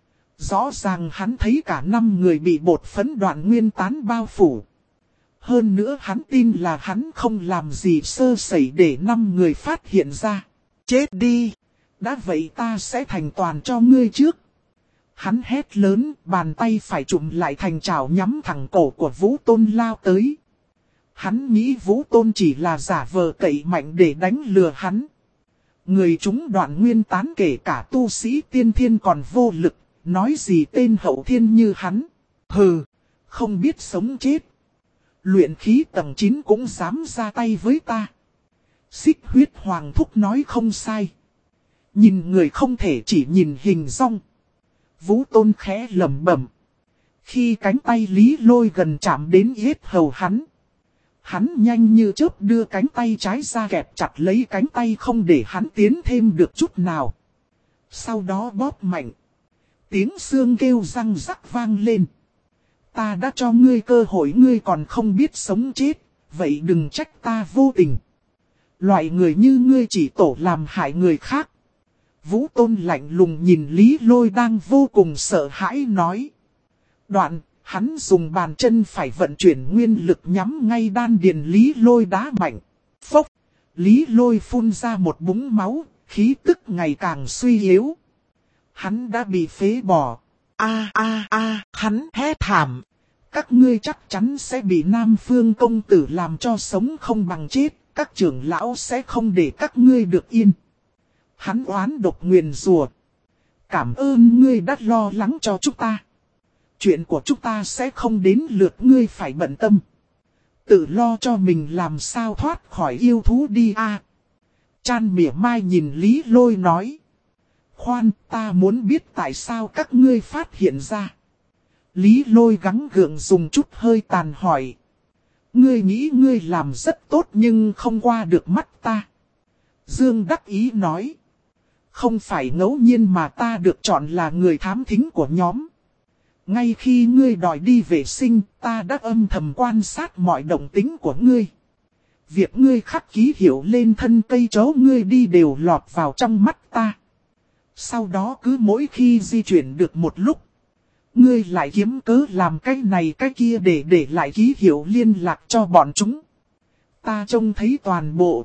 A: Rõ ràng hắn thấy cả 5 người bị bột phấn đoạn nguyên tán bao phủ. Hơn nữa hắn tin là hắn không làm gì sơ sẩy để 5 người phát hiện ra. Chết đi! Đã vậy ta sẽ thành toàn cho ngươi trước. Hắn hét lớn, bàn tay phải trụm lại thành chảo nhắm thẳng cổ của Vũ Tôn lao tới. Hắn nghĩ Vũ Tôn chỉ là giả vờ cậy mạnh để đánh lừa hắn. Người chúng đoạn nguyên tán kể cả tu sĩ tiên thiên còn vô lực, nói gì tên hậu thiên như hắn. Hừ, không biết sống chết. Luyện khí tầng 9 cũng dám ra tay với ta. Xích huyết hoàng thúc nói không sai. Nhìn người không thể chỉ nhìn hình dong. Vũ Tôn khẽ lẩm bẩm. Khi cánh tay Lý Lôi gần chạm đến yết hầu hắn. Hắn nhanh như chớp đưa cánh tay trái ra kẹp chặt lấy cánh tay không để hắn tiến thêm được chút nào. Sau đó bóp mạnh. Tiếng xương kêu răng rắc vang lên. Ta đã cho ngươi cơ hội ngươi còn không biết sống chết. Vậy đừng trách ta vô tình. Loại người như ngươi chỉ tổ làm hại người khác. Vũ Tôn lạnh lùng nhìn Lý Lôi đang vô cùng sợ hãi nói. Đoạn, hắn dùng bàn chân phải vận chuyển nguyên lực nhắm ngay đan điền Lý Lôi đá mạnh. Phốc, Lý Lôi phun ra một búng máu, khí tức ngày càng suy yếu. Hắn đã bị phế bỏ. Hắn hét thảm. Các ngươi chắc chắn sẽ bị Nam Phương công tử làm cho sống không bằng chết. Các trưởng lão sẽ không để các ngươi được yên. Hắn oán độc nguyền rủa. Cảm ơn ngươi đã lo lắng cho chúng ta. Chuyện của chúng ta sẽ không đến lượt ngươi phải bận tâm. Tự lo cho mình làm sao thoát khỏi yêu thú đi a. Chan mỉa mai nhìn Lý Lôi nói. Khoan, ta muốn biết tại sao các ngươi phát hiện ra. Lý Lôi gắng gượng dùng chút hơi tàn hỏi. Ngươi nghĩ ngươi làm rất tốt nhưng không qua được mắt ta. Dương đắc ý nói. Không phải ngẫu nhiên mà ta được chọn là người thám thính của nhóm. Ngay khi ngươi đòi đi vệ sinh, ta đã âm thầm quan sát mọi động tính của ngươi. Việc ngươi khắc ký hiệu lên thân cây chó ngươi đi đều lọt vào trong mắt ta. Sau đó cứ mỗi khi di chuyển được một lúc, ngươi lại kiếm cớ làm cái này cái kia để lại ký hiệu liên lạc cho bọn chúng. Ta trông thấy toàn bộ.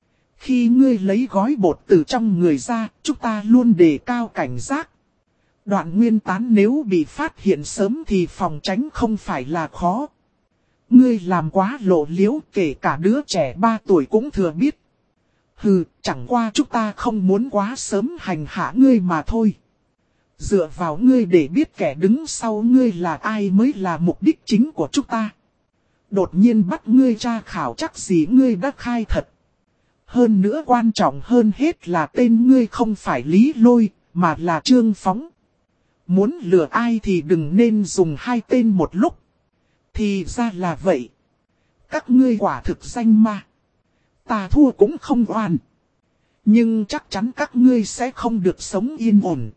A: Khi ngươi lấy gói bột từ trong người ra, chúng ta luôn đề cao cảnh giác. Đoạn nguyên tán nếu bị phát hiện sớm thì phòng tránh không phải là khó. Ngươi làm quá lộ liễu, kể cả đứa trẻ 3 tuổi cũng thừa biết. Hừ, chẳng qua chúng ta không muốn quá sớm hành hạ ngươi mà thôi. Dựa vào ngươi để biết kẻ đứng sau ngươi là ai mới là mục đích chính của chúng ta. Đột nhiên bắt ngươi tra khảo chắc gì ngươi đã khai thật. Hơn nữa quan trọng hơn hết là tên ngươi không phải Lý Lôi, mà là Trương Phóng. Muốn lừa ai thì đừng nên dùng 2 tên một lúc. Thì ra là vậy. Các ngươi quả thực danh ma. Ta thua cũng không oan. Nhưng chắc chắn các ngươi sẽ không được sống yên ổn.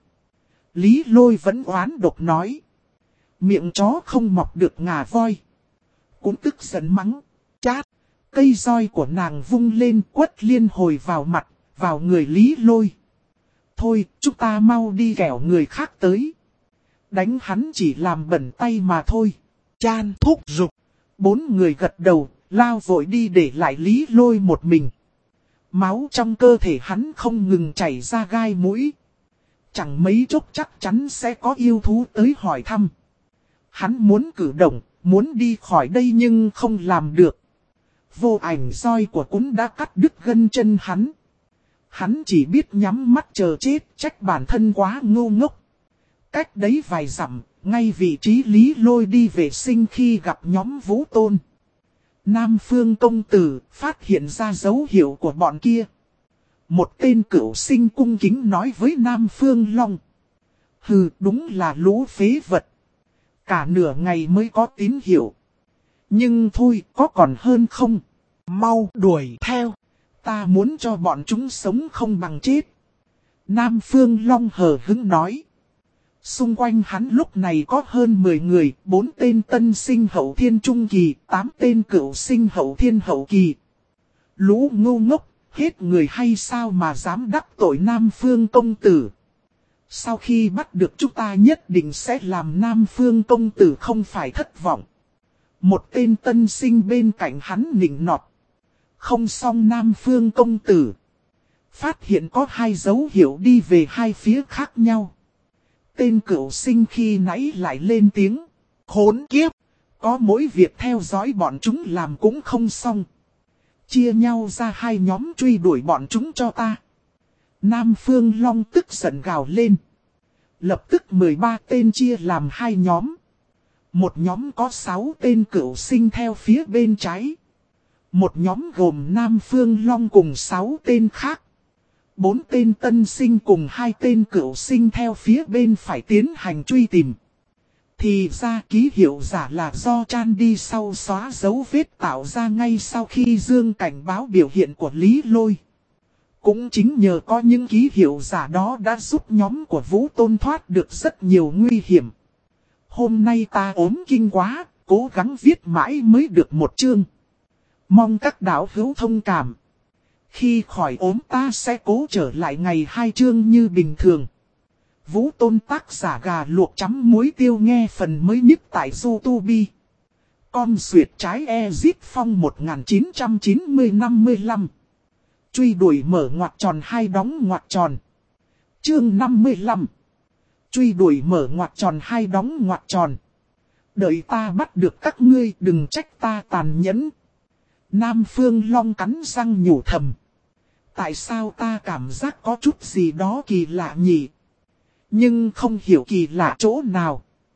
A: Lý Lôi vẫn oán độc nói. Miệng chó không mọc được ngà voi. Cũng tức giận mắng. Chát. Cây roi của nàng vung lên quất liên hồi vào mặt, vào người Lý Lôi. Thôi, chúng ta mau đi kẻo người khác tới. Đánh hắn chỉ làm bẩn tay mà thôi. Chan thúc giục. 4 người gật đầu, lao vội đi để lại Lý Lôi một mình. Máu trong cơ thể hắn không ngừng chảy ra gai mũi. Chẳng mấy chốc chắc chắn sẽ có yêu thú tới hỏi thăm. Hắn muốn cử động, muốn đi khỏi đây nhưng không làm được. Vô ảnh roi của cún đã cắt đứt gân chân hắn. Hắn chỉ biết nhắm mắt chờ chết, trách bản thân quá ngu ngốc. Cách đấy vài dặm, ngay vị trí Lý Lôi đi vệ sinh khi gặp nhóm Vũ Tôn. Nam Phương công tử phát hiện ra dấu hiệu của bọn kia. Một tên cửu sinh cung kính nói với Nam Phương Long. Hừ, đúng là lũ phế vật. Cả nửa ngày mới có tín hiệu. Nhưng thôi, có còn hơn không? Mau đuổi theo. Ta muốn cho bọn chúng sống không bằng chết. Nam Phương Long hờ hững nói. Xung quanh hắn lúc này có hơn 10 người, 4 tên tân sinh hậu thiên trung kỳ, 8 tên cửu sinh hậu thiên hậu kỳ. Lũ ngu ngốc, hết người hay sao mà dám đắc tội Nam Phương công tử. Sau khi bắt được chúng ta nhất định sẽ làm Nam Phương công tử không phải thất vọng. Một tên tân sinh bên cạnh hắn nịnh nọt. Không xong Nam Phương công tử. Phát hiện có 2 dấu hiệu đi về 2 phía khác nhau. Tên cửu sinh khi nãy lại lên tiếng. Khốn kiếp. Có mỗi việc theo dõi bọn chúng làm cũng không xong. Chia nhau ra 2 nhóm truy đuổi bọn chúng cho ta. Nam Phương Long tức giận gào lên. Lập tức 13 tên chia làm 2 nhóm. Một nhóm có 6 tên cửu sinh theo phía bên trái. Một nhóm gồm Nam Phương Long cùng 6 tên khác. 4 tên tân sinh cùng 2 tên cửu sinh theo phía bên phải tiến hành truy tìm. Thì ra ký hiệu giả là do Chan đi sau xóa dấu vết tạo ra ngay sau khi Dương cảnh báo biểu hiện của Lý Lôi. Cũng chính nhờ có những ký hiệu giả đó đã giúp nhóm của Vũ Tôn thoát được rất nhiều nguy hiểm. Hôm nay ta ốm kinh quá, cố gắng viết mãi mới được một chương. Mong các đạo hữu thông cảm. Khi khỏi ốm ta sẽ cố trở lại ngày 2 chương như bình thường. Vũ Tôn tác giả gà luộc chấm muối tiêu nghe phần mới nhất tại YouTube. Con duyệt trái Ezit Phong 1990-55. Truy đuổi mở ngoặc tròn 2 đóng ngoặc tròn. Chương 55. Truy đuổi mở ngoặc tròn 2 đóng ngoặc tròn. Đợi ta bắt được các ngươi đừng trách ta tàn nhẫn. Nam Phương Long cắn răng nhủ thầm. Tại sao ta cảm giác có chút gì đó kỳ lạ nhỉ? Nhưng không hiểu kỳ lạ chỗ nào.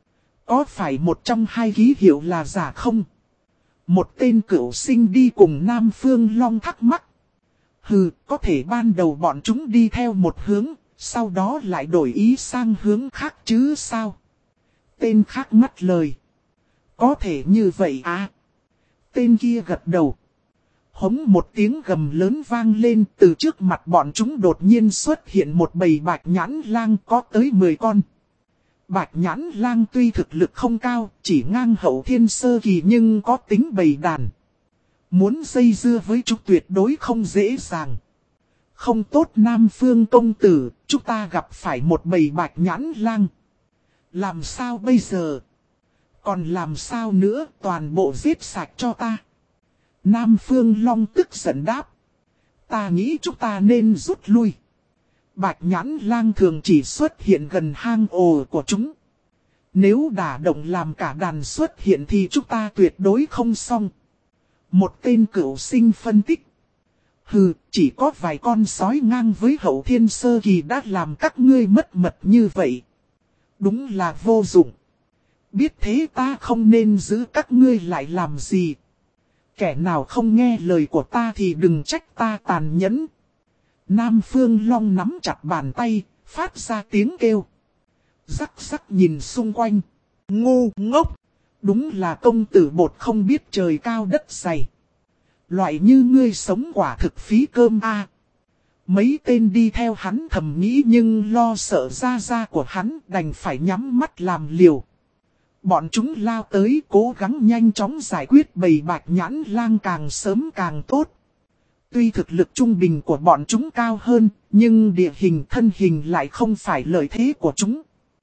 A: Có phải một trong hai ký hiệu là giả không? Một tên cửu sinh đi cùng Nam Phương Long thắc mắc. Hừ, có thể ban đầu bọn chúng đi theo một hướng, sau đó lại đổi ý sang hướng khác chứ sao? Tên khác ngắt lời. Có thể như vậy à? Tên kia gật đầu. Hống một tiếng gầm lớn vang lên, từ trước mặt bọn chúng đột nhiên xuất hiện một bầy bạch nhãn lang có tới 10 con. Bạch nhãn lang tuy thực lực không cao, chỉ ngang hậu thiên sơ kỳ nhưng có tính bầy đàn. Muốn dây dưa với chúng tuyệt đối không dễ dàng. Không tốt Nam Phương công tử, chúng ta gặp phải một bầy bạch nhãn lang. Làm sao bây giờ? Còn làm sao nữa, toàn bộ giết sạch cho ta. Nam Phương Long tức giận đáp. Ta nghĩ chúng ta nên rút lui. Bạch nhãn lang thường chỉ xuất hiện gần hang ổ của chúng. Nếu đả động làm cả đàn xuất hiện thì chúng ta tuyệt đối không xong. Một tên cửu sinh phân tích. Hừ, chỉ có vài con sói ngang với hậu thiên sơ kỳ đã làm các ngươi mất mật như vậy. Đúng là vô dụng. Biết thế ta không nên giữ các ngươi lại làm gì. Kẻ nào không nghe lời của ta thì đừng trách ta tàn nhẫn. Nam Phương Long nắm chặt bàn tay, phát ra tiếng kêu. Rắc rắc nhìn xung quanh. Ngu ngốc. Đúng là công tử bột không biết trời cao đất dày. Loại như ngươi sống quả thực phí cơm a. Mấy tên đi theo hắn thầm nghĩ nhưng lo sợ gia của hắn đành phải nhắm mắt làm liều. Bọn chúng lao tới cố gắng nhanh chóng giải quyết bầy bạch nhãn lang càng sớm càng tốt. Tuy thực lực trung bình của bọn chúng cao hơn, nhưng địa hình thân hình lại không phải lợi thế của chúng.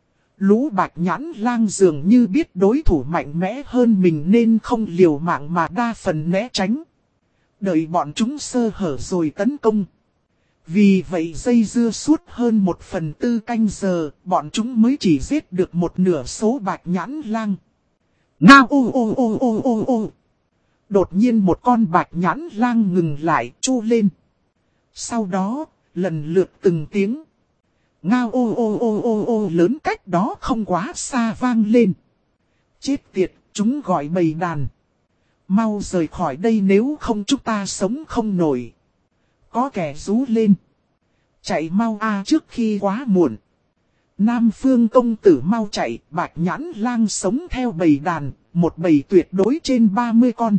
A: Lũ bạch nhãn lang dường như biết đối thủ mạnh mẽ hơn mình nên không liều mạng mà đa phần né tránh. Đợi bọn chúng sơ hở rồi tấn công. Vì vậy dây dưa suốt hơn 1/4 canh giờ, bọn chúng mới chỉ giết được một nửa số bạch nhãn lang. Ngao ô ô ô ô ô ô. Đột nhiên một con bạch nhãn lang ngừng lại chu lên. Sau đó, lần lượt từng tiếng. Ngao ô ô ô ô ô lớn cách đó không quá xa vang lên. Chết tiệt, chúng gọi bầy đàn. Mau rời khỏi đây nếu không chúng ta sống không nổi. Có kẻ rú lên. Chạy mau trước khi quá muộn. Nam Phương công tử mau chạy, bạch nhãn lang sống theo bầy đàn, một bầy tuyệt đối trên 30 con.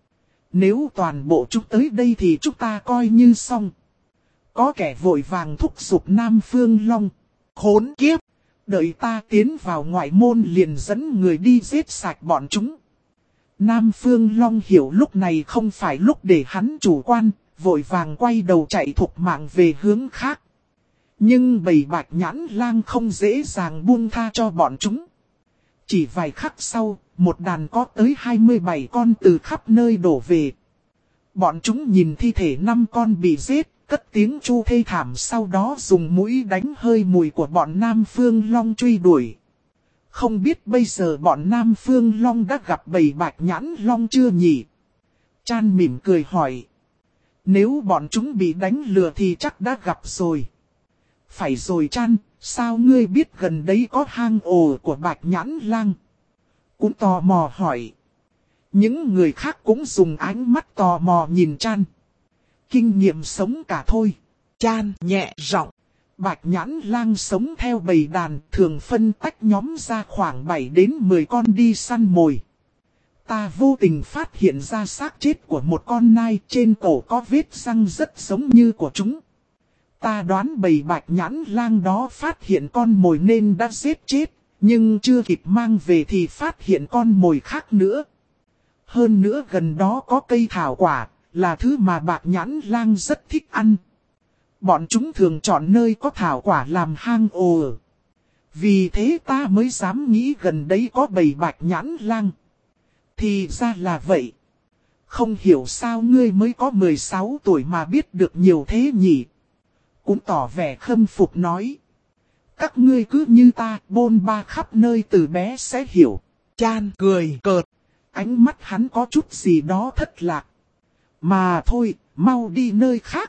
A: Nếu toàn bộ chúng tới đây thì chúng ta coi như xong. Có kẻ vội vàng thúc giục Nam Phương Long. Khốn kiếp! Đợi ta tiến vào ngoại môn liền dẫn người đi giết sạch bọn chúng. Nam Phương Long hiểu lúc này không phải lúc để hắn chủ quan, vội vàng quay đầu chạy thục mạng về hướng khác. Nhưng bầy bạch nhãn lang không dễ dàng buông tha cho bọn chúng. Chỉ vài khắc sau, một đàn có tới 27 con từ khắp nơi đổ về. Bọn chúng nhìn thi thể 5 con bị giết, cất tiếng chu thê thảm sau đó dùng mũi đánh hơi mùi của bọn Nam Phương Long truy đuổi. Không biết bây giờ bọn Nam Phương Long đã gặp bầy bạch nhãn long chưa nhỉ? Chan mỉm cười hỏi. Nếu bọn chúng bị đánh lừa thì chắc đã gặp rồi. Phải rồi Chan, sao ngươi biết gần đấy có hang ổ của bạch nhãn lang? Cũng tò mò hỏi. Những người khác cũng dùng ánh mắt tò mò nhìn Chan. Kinh nghiệm sống cả thôi. Chan nhẹ giọng. Bạch nhãn lang sống theo bầy đàn thường phân tách nhóm ra khoảng 7 đến 10 con đi săn mồi. Ta vô tình phát hiện ra xác chết của một con nai trên cổ có vết răng rất giống như của chúng. Ta đoán bầy bạch nhãn lang đó phát hiện con mồi nên đã giết chết, nhưng chưa kịp mang về thì phát hiện con mồi khác nữa. Hơn nữa gần đó có cây thảo quả, là thứ mà bạch nhãn lang rất thích ăn. Bọn chúng thường chọn nơi có thảo quả làm hang ổ. Vì thế ta mới dám nghĩ gần đấy có bầy bạch nhãn lang. Thì ra là vậy. Không hiểu sao ngươi mới có 16 tuổi mà biết được nhiều thế nhỉ. Cũng tỏ vẻ khâm phục nói. Các ngươi cứ như ta bôn ba khắp nơi từ bé sẽ hiểu. Chan cười cợt. Ánh mắt hắn có chút gì đó thất lạc. Mà thôi, mau đi nơi khác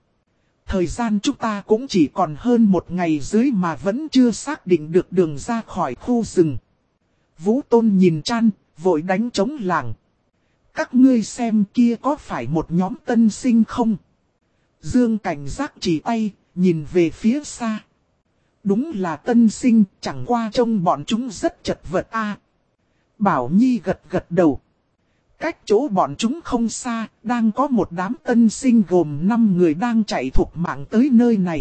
A: Thời gian chúng ta cũng chỉ còn hơn 1 ngày dưới mà vẫn chưa xác định được đường ra khỏi khu rừng. Vũ Tôn nhìn Chan, vội đánh trống làng. Các ngươi xem kia có phải một nhóm tân sinh không? Dương cảnh giác chỉ tay, nhìn về phía xa. Đúng là tân sinh, chẳng qua trông bọn chúng rất chật vật a. Bảo Nhi gật gật đầu. Cách chỗ bọn chúng không xa, đang có một đám tân sinh gồm 5 người đang chạy thục mạng tới nơi này.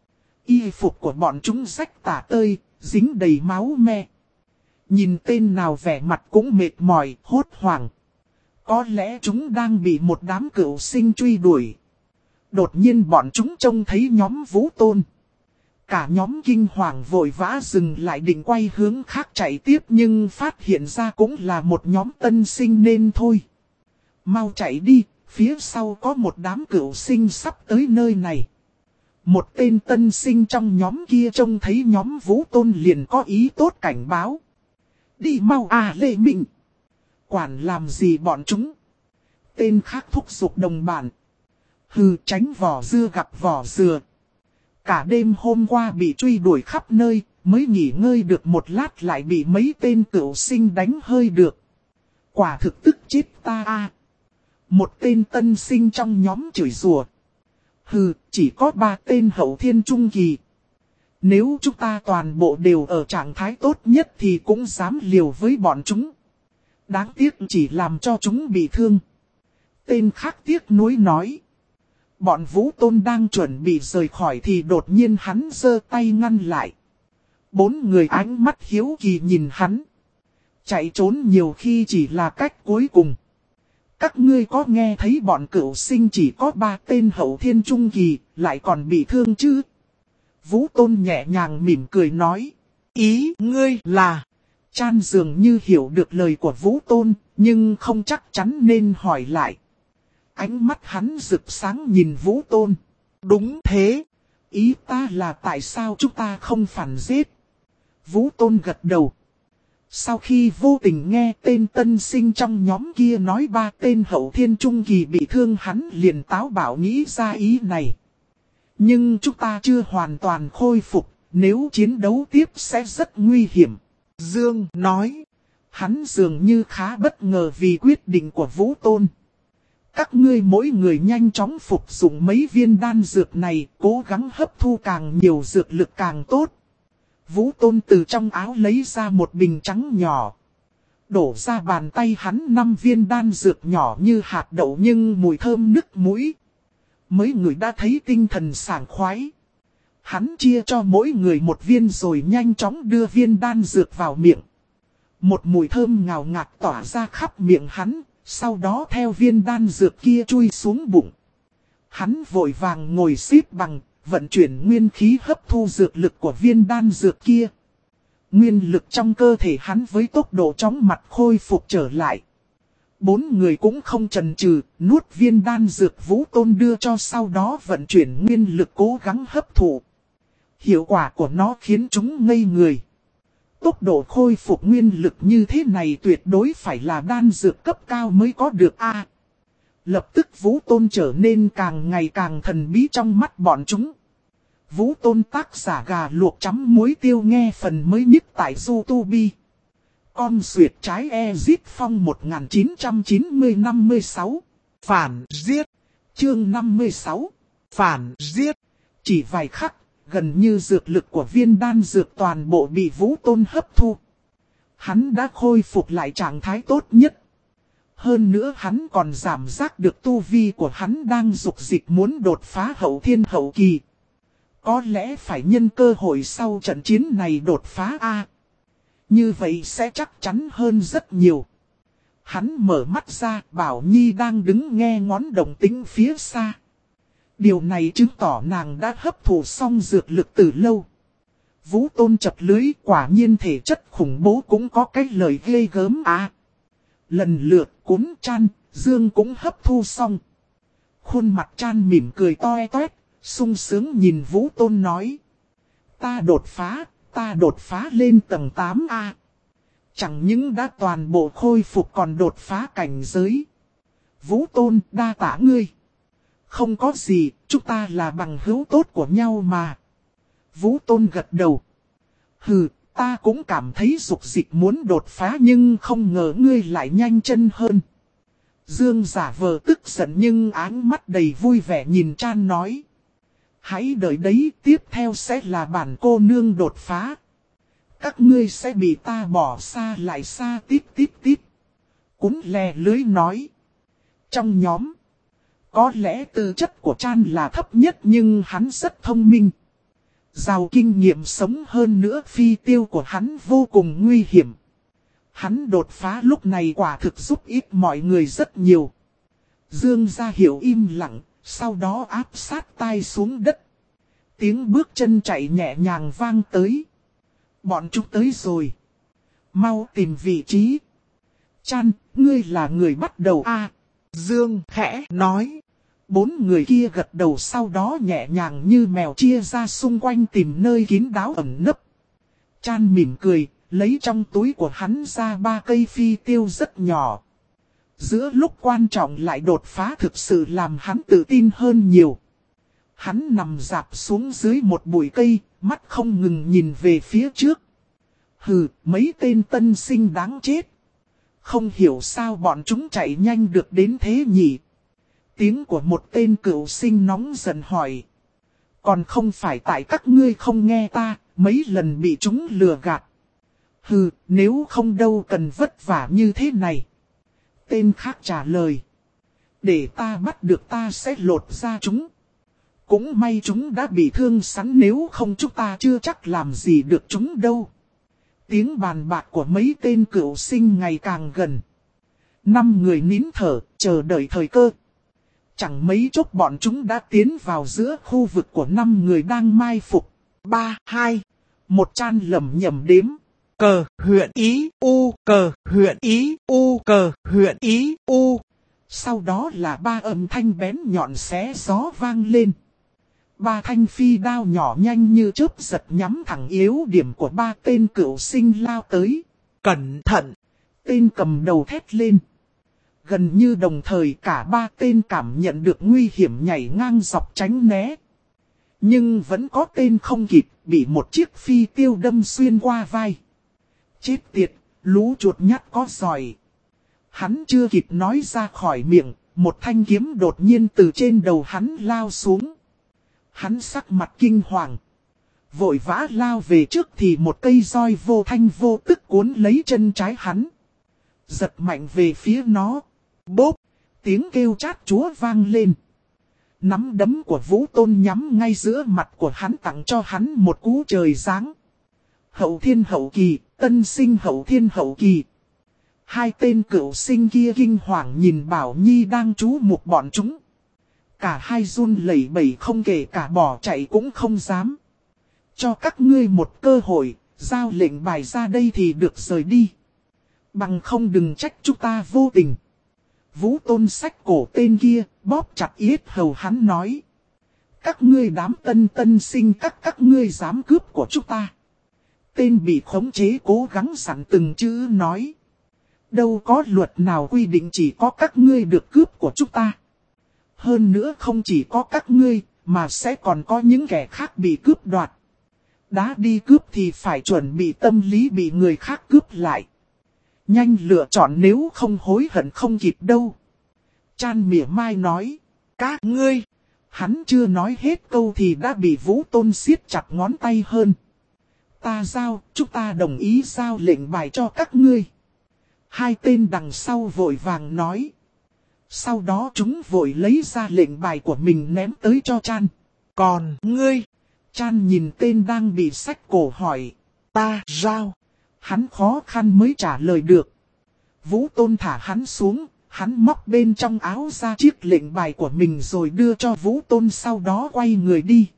A: Y phục của bọn chúng rách tả tơi, dính đầy máu me. Nhìn tên nào vẻ mặt cũng mệt mỏi, hốt hoảng. Có lẽ chúng đang bị một đám cựu sinh truy đuổi. Đột nhiên bọn chúng trông thấy nhóm Vũ Tôn. Cả nhóm kinh hoàng vội vã dừng lại định quay hướng khác chạy tiếp nhưng phát hiện ra cũng là một nhóm tân sinh nên thôi. Mau chạy đi, phía sau có một đám cựu sinh sắp tới nơi này. Một tên tân sinh trong nhóm kia trông thấy nhóm Vũ Tôn liền có ý tốt cảnh báo. Đi mau à Lê Minh. Quản làm gì bọn chúng? Tên khác thúc giục đồng bạn. Hừ, tránh vỏ dưa gặp vỏ dừa. Cả đêm hôm qua bị truy đuổi khắp nơi, mới nghỉ ngơi được một lát lại bị mấy tên cựu sinh đánh hơi được. Quả thực tức chết ta a. Một tên tân sinh trong nhóm chửi rủa. Hừ, chỉ có 3 tên hậu thiên trung kỳ. Nếu chúng ta toàn bộ đều ở trạng thái tốt nhất thì cũng dám liều với bọn chúng. Đáng tiếc chỉ làm cho chúng bị thương. Tên khác tiếc nuối nói. Bọn Vũ Tôn đang chuẩn bị rời khỏi thì đột nhiên hắn giơ tay ngăn lại. 4 người ánh mắt hiếu kỳ nhìn hắn. Chạy trốn nhiều khi chỉ là cách cuối cùng. Các ngươi có nghe thấy bọn cựu sinh chỉ có 3 tên hậu thiên trung kỳ, lại còn bị thương chứ? Vũ Tôn nhẹ nhàng mỉm cười nói. Ý ngươi là... Chan dường như hiểu được lời của Vũ Tôn, nhưng không chắc chắn nên hỏi lại. Ánh mắt hắn rực sáng nhìn Vũ Tôn. Đúng thế. Ý ta là tại sao chúng ta không phản giết? Vũ Tôn gật đầu. Sau khi vô tình nghe tên tân sinh trong nhóm kia nói 3 tên hậu thiên trung kỳ bị thương hắn liền táo bảo nghĩ ra ý này. Nhưng chúng ta chưa hoàn toàn khôi phục, nếu chiến đấu tiếp sẽ rất nguy hiểm. Dương nói, hắn dường như khá bất ngờ vì quyết định của Vũ Tôn. Các ngươi mỗi người nhanh chóng phục dụng mấy viên đan dược này, cố gắng hấp thu càng nhiều dược lực càng tốt. Vũ Tôn từ trong áo lấy ra một bình trắng nhỏ. Đổ ra bàn tay hắn 5 viên đan dược nhỏ như hạt đậu nhưng mùi thơm nức mũi. Mấy người đã thấy tinh thần sảng khoái. Hắn chia cho mỗi người một viên rồi nhanh chóng đưa viên đan dược vào miệng. Một mùi thơm ngào ngạt tỏa ra khắp miệng hắn, sau đó theo viên đan dược kia chui xuống bụng. Hắn vội vàng ngồi xếp bằng, vận chuyển nguyên khí hấp thu dược lực của viên đan dược kia. Nguyên lực trong cơ thể hắn với tốc độ chóng mặt khôi phục trở lại. 4 người cũng không chần chừ, nuốt viên đan dược Vũ Tôn đưa cho sau đó vận chuyển nguyên lực cố gắng hấp thụ. Hiệu quả của nó khiến chúng ngây người. Tốc độ khôi phục nguyên lực như thế này tuyệt đối phải là đan dược cấp cao mới có được a. Lập tức Vũ Tôn trở nên càng ngày càng thần bí trong mắt bọn chúng. Vũ Tôn tác giả gà luộc chấm muối tiêu nghe phần mới nhất tại YouTube. Con duyệt trái Ezit Phong 1990-56.
B: Phản giết.
A: Chương 56.
B: Phản giết.
A: Chỉ vài khắc, gần như dược lực của viên đan dược toàn bộ bị Vũ Tôn hấp thu. Hắn đã khôi phục lại trạng thái tốt nhất. Hơn nữa hắn còn giảm giác được tu vi của hắn đang dục dịch muốn đột phá hậu thiên hậu kỳ. Có lẽ phải nhân cơ hội sau trận chiến này đột phá A. Như vậy sẽ chắc chắn hơn rất nhiều. Hắn mở mắt ra, Bảo Nhi đang đứng nghe ngón đồng tính phía xa. Điều này chứng tỏ nàng đã hấp thụ xong dược lực từ lâu. Vũ Tôn chập lưới, quả nhiên thể chất khủng bố cũng có cái lời ghê gớm à. Lần lượt Cún, Chan, Dương cũng hấp thu xong. Khuôn mặt Chan mỉm cười toe toét, sung sướng nhìn Vũ Tôn nói. Ta đột phá lên tầng 8A. Chẳng những đã toàn bộ khôi phục còn đột phá cảnh giới. Vũ Tôn, đa tạ ngươi. Không có gì, chúng ta là bằng hữu tốt của nhau mà. Vũ Tôn gật đầu. Hừ, Ta cũng cảm thấy dục dịch muốn đột phá nhưng không ngờ ngươi lại nhanh chân hơn. Dương giả vờ tức giận nhưng áng mắt đầy vui vẻ nhìn Chan nói. Hãy đợi đấy, tiếp theo sẽ là bản cô nương đột phá. Các ngươi sẽ bị ta bỏ xa lại xa tiếp tiếp tiếp. Cún lè lưới nói. Trong nhóm, có lẽ tư chất của Chan là thấp nhất nhưng hắn rất thông minh. Giàu kinh nghiệm sống hơn nữa, phi tiêu của hắn vô cùng nguy hiểm. Hắn đột phá lúc này quả thực giúp ích mọi người rất nhiều. Dương ra hiệu im lặng, sau đó áp sát tai xuống đất. Tiếng bước chân chạy nhẹ nhàng vang tới. Bọn chúng tới rồi. Mau tìm vị trí. Chan, ngươi là người bắt đầu a.
B: Dương khẽ nói.
A: 4 người kia gật đầu, sau đó nhẹ nhàng như mèo chia ra xung quanh tìm nơi kín đáo ẩn nấp. Chan mỉm cười, lấy trong túi của hắn ra 3 cây phi tiêu rất nhỏ. Giữa lúc quan trọng lại đột phá thực sự làm hắn tự tin hơn nhiều. Hắn nằm rạp xuống dưới một bụi cây, mắt không ngừng nhìn về phía trước. Hừ, mấy tên tân sinh đáng chết. Không hiểu sao bọn chúng chạy nhanh được đến thế nhỉ. Tiếng của một tên cựu sinh nóng giận hỏi. Còn không phải tại các ngươi không nghe ta, mấy lần bị chúng lừa gạt. Hừ, nếu không đâu cần vất vả như thế này. Tên khác trả lời. Để ta bắt được ta sẽ lột ra chúng. Cũng may chúng đã bị thương sắn, nếu không chúng ta chưa chắc làm gì được chúng đâu. Tiếng bàn bạc của mấy tên cựu sinh ngày càng gần. 5 người nín thở, chờ đợi thời cơ. Chẳng mấy chốc bọn chúng đã tiến vào giữa khu vực của 5 người đang mai phục.
B: 3, 2,
A: 1 Chan lẩm nhẩm đếm.
B: Cờ huyện ý u, cờ huyện ý u, cờ huyện ý u.
A: Sau đó là 3 âm thanh bén nhọn xé gió vang lên. 3 thanh phi đao nhỏ nhanh như chớp giật nhắm thẳng yếu điểm của 3 tên cựu sinh lao tới.
B: Cẩn thận!
A: Tên cầm đầu thét lên. Gần như đồng thời cả 3 tên cảm nhận được nguy hiểm nhảy ngang dọc tránh né. Nhưng vẫn có tên không kịp, bị một chiếc phi tiêu đâm xuyên qua vai. Chết tiệt, lũ chuột nhắt có giỏi. Hắn chưa kịp nói ra khỏi miệng, một thanh kiếm đột nhiên từ trên đầu hắn lao xuống. Hắn sắc mặt kinh hoàng. Vội vã lao về trước thì một cây roi vô thanh vô tức cuốn lấy chân trái hắn. Giật mạnh về phía nó. Bốp! Tiếng kêu chát chúa vang lên. Nắm đấm của Vũ Tôn nhắm ngay giữa mặt của hắn, tặng cho hắn một cú trời giáng. Hậu thiên hậu kỳ, tân sinh hậu thiên hậu kỳ. 2 tên cựu sinh kia kinh hoàng nhìn Bảo Nhi đang chú mục bọn chúng. Cả hai run lẩy bẩy, không kể cả bỏ chạy cũng không dám. Cho các ngươi một cơ hội, giao lệnh bài ra đây thì được rời đi. Bằng không đừng trách chúng ta vô tình. Vũ Tôn xách cổ tên kia, bóp chặt yết hầu hắn nói. Các ngươi đám tân sinh, các ngươi dám cướp của chúng ta. Tên bị khống chế cố gắng sẵn từng chữ nói. Đâu có luật nào quy định chỉ có các ngươi được cướp của chúng ta. Hơn nữa không chỉ có các ngươi, mà sẽ còn có những kẻ khác bị cướp đoạt. Đã đi cướp thì phải chuẩn bị tâm lý bị người khác cướp lại. Nhanh lựa chọn, nếu không hối hận không kịp đâu. Chan mỉa mai nói. Các ngươi. Hắn chưa nói hết câu thì đã bị Vũ Tôn siết chặt ngón tay hơn. Ta giao, chúng ta đồng ý giao lệnh bài cho các ngươi. 2 tên đằng sau vội vàng nói. Sau đó chúng vội lấy ra lệnh bài của mình ném tới cho Chan.
B: Còn ngươi?
A: Chan nhìn tên đang bị xách cổ hỏi.
B: Ta giao.
A: Hắn khó khăn mới trả lời được. Vũ Tôn thả hắn xuống, hắn móc bên trong áo ra chiếc lệnh bài của mình rồi đưa cho Vũ Tôn, sau đó quay người đi.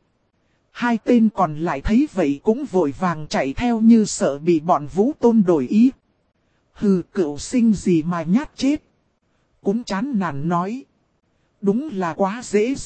A: 2 tên còn lại thấy vậy cũng vội vàng chạy theo như sợ bị bọn Vũ Tôn đổi ý. Hừ, cựu sinh gì mà nhát chết. Cún chán nản nói. Đúng là quá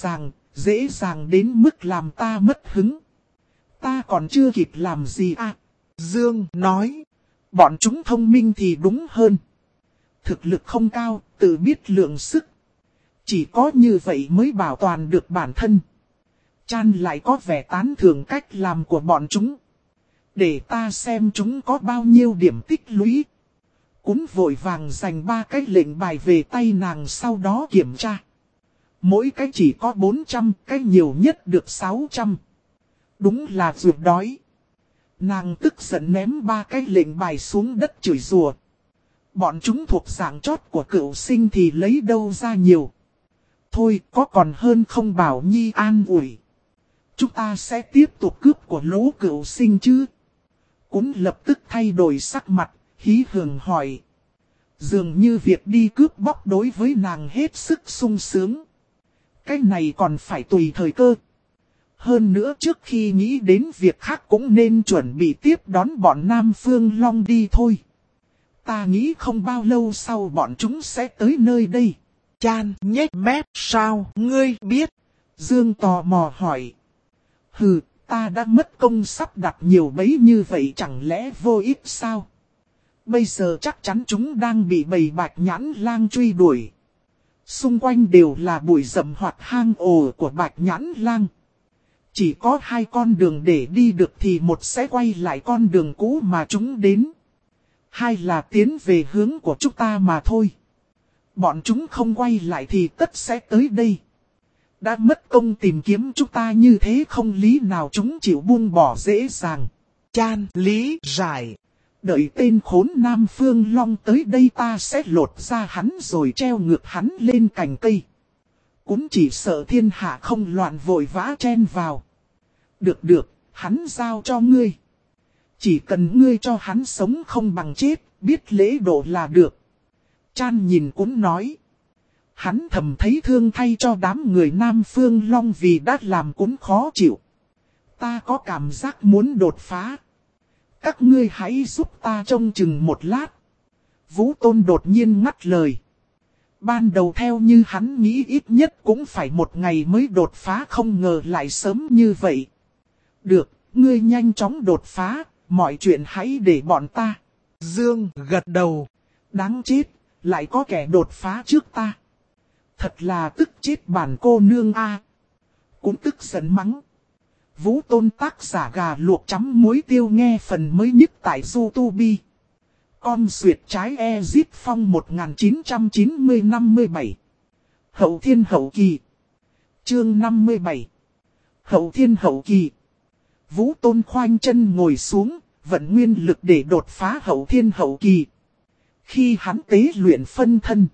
A: dễ dàng đến mức làm ta mất hứng. Ta còn chưa kịp làm gì à?
B: Dương nói.
A: Bọn chúng thông minh thì đúng hơn. Thực lực không cao, tự biết lượng sức. Chỉ có như vậy mới bảo toàn được bản thân. Chan lại có vẻ tán thưởng cách làm của bọn chúng. Để ta xem chúng có bao nhiêu điểm tích lũy. Cún vội vàng dành 3 cái lệnh bài về tay nàng sau đó kiểm tra. Mỗi cái chỉ có 400, cái nhiều nhất được 600. Đúng là ruột đói. Nàng tức giận ném 3 cái lệnh bài xuống đất chửi rủa. Bọn chúng thuộc dạng chót của cựu sinh thì lấy đâu ra nhiều. Thôi có còn hơn không bảo Nhi an ủi. Chúng ta sẽ tiếp tục cướp của lũ cựu sinh chứ. Cún lập tức thay đổi sắc mặt, hí hưởng hỏi. Dường như việc đi cướp bóc đối với nàng hết sức sung sướng. Cái này còn phải tùy thời cơ. Hơn nữa trước khi nghĩ đến việc khác cũng nên chuẩn bị tiếp đón bọn Nam Phương Long đi thôi. Ta nghĩ không bao lâu sau bọn chúng sẽ tới nơi đây.
B: Chan nhếch mép, sao ngươi biết?
A: Dương tò mò hỏi. Hừ, ta đã mất công sắp đặt nhiều bẫy như vậy chẳng lẽ vô ích sao? Bây giờ chắc chắn chúng đang bị bầy bạch nhãn lang truy đuổi. Xung quanh đều là bụi rậm hoặc hang ổ của bạch nhãn lang. Chỉ có 2 con đường để đi được thì một sẽ quay lại con đường cũ mà chúng đến. 2 là tiến về hướng của chúng ta mà thôi. Bọn chúng không quay lại thì tất sẽ tới đây. Đã mất công tìm kiếm chúng ta như thế không lý nào chúng chịu buông bỏ dễ dàng.
B: Chan lý giải.
A: Đợi tên khốn Nam Phương Long tới đây ta sẽ lột ra hắn rồi treo ngược hắn lên cành cây. Cũng chỉ sợ thiên hạ không loạn vội vã chen vào. Được, hắn giao cho ngươi. Chỉ cần ngươi cho hắn sống không bằng chết, biết lễ độ là được. Chan nhìn cũng nói. Hắn thầm thấy thương thay cho đám người Nam Phương Long vì đã làm cũng khó chịu. Ta có cảm giác muốn đột phá. Các ngươi hãy giúp ta trông chừng một lát. Vũ Tôn đột nhiên ngắt lời. Ban đầu theo như hắn nghĩ ít nhất cũng phải 1 ngày mới đột phá, không ngờ lại sớm như vậy. Được, ngươi nhanh chóng đột phá, mọi chuyện hãy để bọn ta.
B: Dương gật đầu.
A: Đáng chết, lại có kẻ đột phá trước ta. Thật là tức chết bản cô nương a. Cũng tức giận mắng. Vũ Tôn tác giả gà luộc chấm muối tiêu nghe phần mới nhất tại YouTube. Con duyệt trái Ezit Phong 1990-57. Hậu Thiên Hậu Kỳ. Chương 57. Hậu Thiên Hậu Kỳ. Vũ Tôn khoanh chân ngồi xuống, vận nguyên lực để đột phá Hậu Thiên Hậu Kỳ. Khi hắn tế luyện phân thân.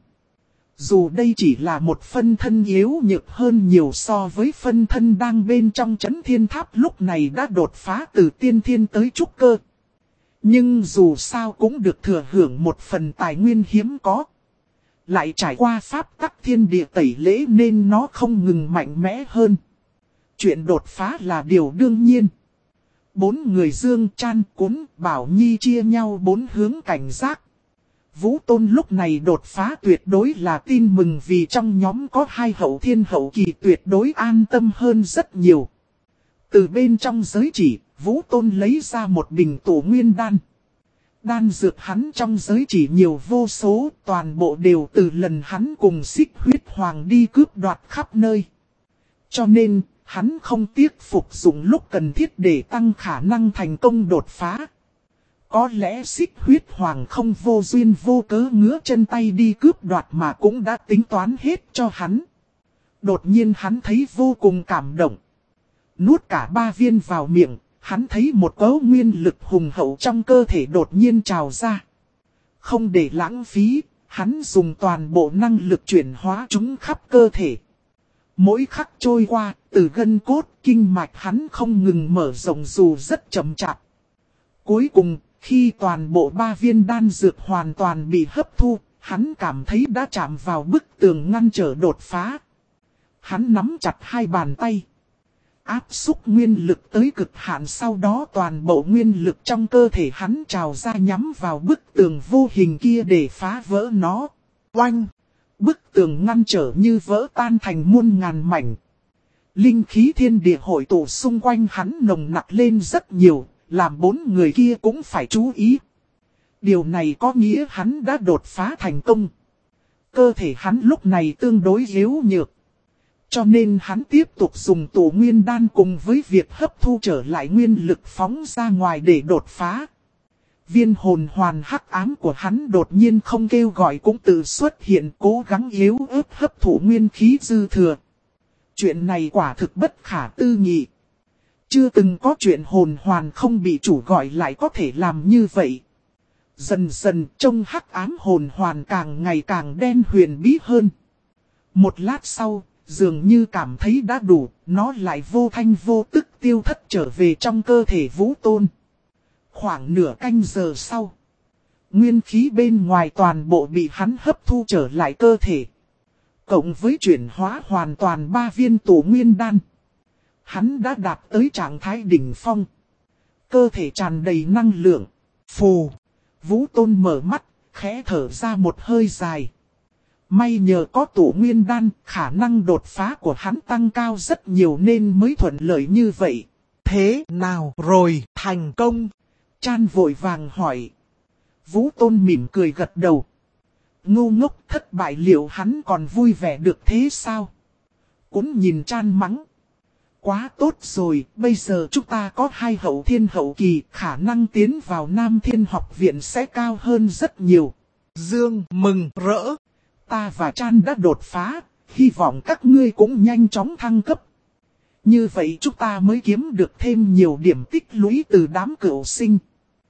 A: Dù đây chỉ là một phân thân yếu nhược hơn nhiều so với phân thân đang bên trong chấn thiên tháp lúc này đã đột phá từ tiên thiên tới trúc cơ. Nhưng dù sao cũng được thừa hưởng một phần tài nguyên hiếm có. Lại trải qua pháp tắc thiên địa tẩy lễ nên nó không ngừng mạnh mẽ hơn. Chuyện đột phá là điều đương nhiên. 4 người Dương, Chan, Cún, Bảo Nhi chia nhau 4 hướng cảnh giác. Vũ Tôn lúc này đột phá tuyệt đối là tin mừng vì trong nhóm có 2 hậu thiên hậu kỳ tuyệt đối an tâm hơn rất nhiều. Từ bên trong giới chỉ, Vũ Tôn lấy ra một bình tổ nguyên đan. Đan dược hắn trong giới chỉ nhiều vô số, toàn bộ đều từ lần hắn cùng Xích Huyết Hoàng đi cướp đoạt khắp nơi. Cho nên, hắn không tiếc phục dụng lúc cần thiết để tăng khả năng thành công đột phá. Có lẽ Xích Huyết Hoàng không vô duyên vô cớ ngứa chân tay đi cướp đoạt mà cũng đã tính toán hết cho hắn. Đột nhiên hắn thấy vô cùng cảm động. Nuốt cả 3 viên vào miệng, hắn thấy một cấu nguyên lực hùng hậu trong cơ thể đột nhiên trào ra. Không để lãng phí, hắn dùng toàn bộ năng lực chuyển hóa chúng khắp cơ thể. Mỗi khắc trôi qua, từ gân cốt, kinh mạch hắn không ngừng mở rộng dù rất chậm chạp. Cuối cùng, khi toàn bộ 3 viên đan dược hoàn toàn bị hấp thu, hắn cảm thấy đã chạm vào bức tường ngăn trở đột phá. Hắn nắm chặt 2 bàn tay. Áp xúc nguyên lực tới cực hạn, sau đó toàn bộ nguyên lực trong cơ thể hắn trào ra nhắm vào bức tường vô hình kia để phá vỡ nó. Oanh! Bức tường ngăn trở như vỡ tan thành muôn ngàn mảnh. Linh khí thiên địa hội tụ xung quanh hắn nồng nặc lên rất nhiều, làm 4 người kia cũng phải chú ý. Điều này có nghĩa hắn đã đột phá thành công. Cơ thể hắn lúc này tương đối yếu nhược. Cho nên hắn tiếp tục dùng tụ nguyên đan cùng với việc hấp thu trở lại nguyên lực phóng ra ngoài để đột phá. Viên hồn hoàn hắc ám của hắn đột nhiên không kêu gọi cũng tự xuất hiện, cố gắng yếu ớt hấp thụ nguyên khí dư thừa. Chuyện này quả thực bất khả tư nghị. Chưa từng có chuyện hồn hoàn không bị chủ gọi lại có thể làm như vậy. Dần dần trông hắc ám hồn hoàn càng ngày càng đen huyền bí hơn. Một lát sau, dường như cảm thấy đã đủ, nó lại vô thanh vô tức tiêu thất trở về trong cơ thể Vũ Tôn. Khoảng nửa canh giờ sau, nguyên khí bên ngoài toàn bộ bị hắn hấp thu trở lại cơ thể. Cộng với chuyển hóa hoàn toàn 3 viên tụ nguyên đan, hắn đã đạt tới trạng thái đỉnh phong. Cơ thể tràn đầy năng lượng. Phù, Vũ Tôn mở mắt, khẽ thở ra một hơi dài. May nhờ có tụ nguyên đan, khả năng đột phá của hắn tăng cao rất nhiều nên mới thuận lợi như vậy.
B: Thế nào rồi, thành công?
A: Chan vội vàng hỏi. Vũ Tôn mỉm cười gật đầu. Ngu ngốc, thất bại liệu hắn còn vui vẻ được thế sao? Cũng nhìn Chan mắng. Quá tốt rồi, bây giờ chúng ta có 2 hậu thiên hậu kỳ, khả năng tiến vào Nam Thiên học viện sẽ cao hơn rất nhiều.
B: Dương mừng rỡ.
A: Ta và Chan đã đột phá, hy vọng các ngươi cũng nhanh chóng thăng cấp. Như vậy chúng ta mới kiếm được thêm nhiều điểm tích lũy từ đám cửu sinh.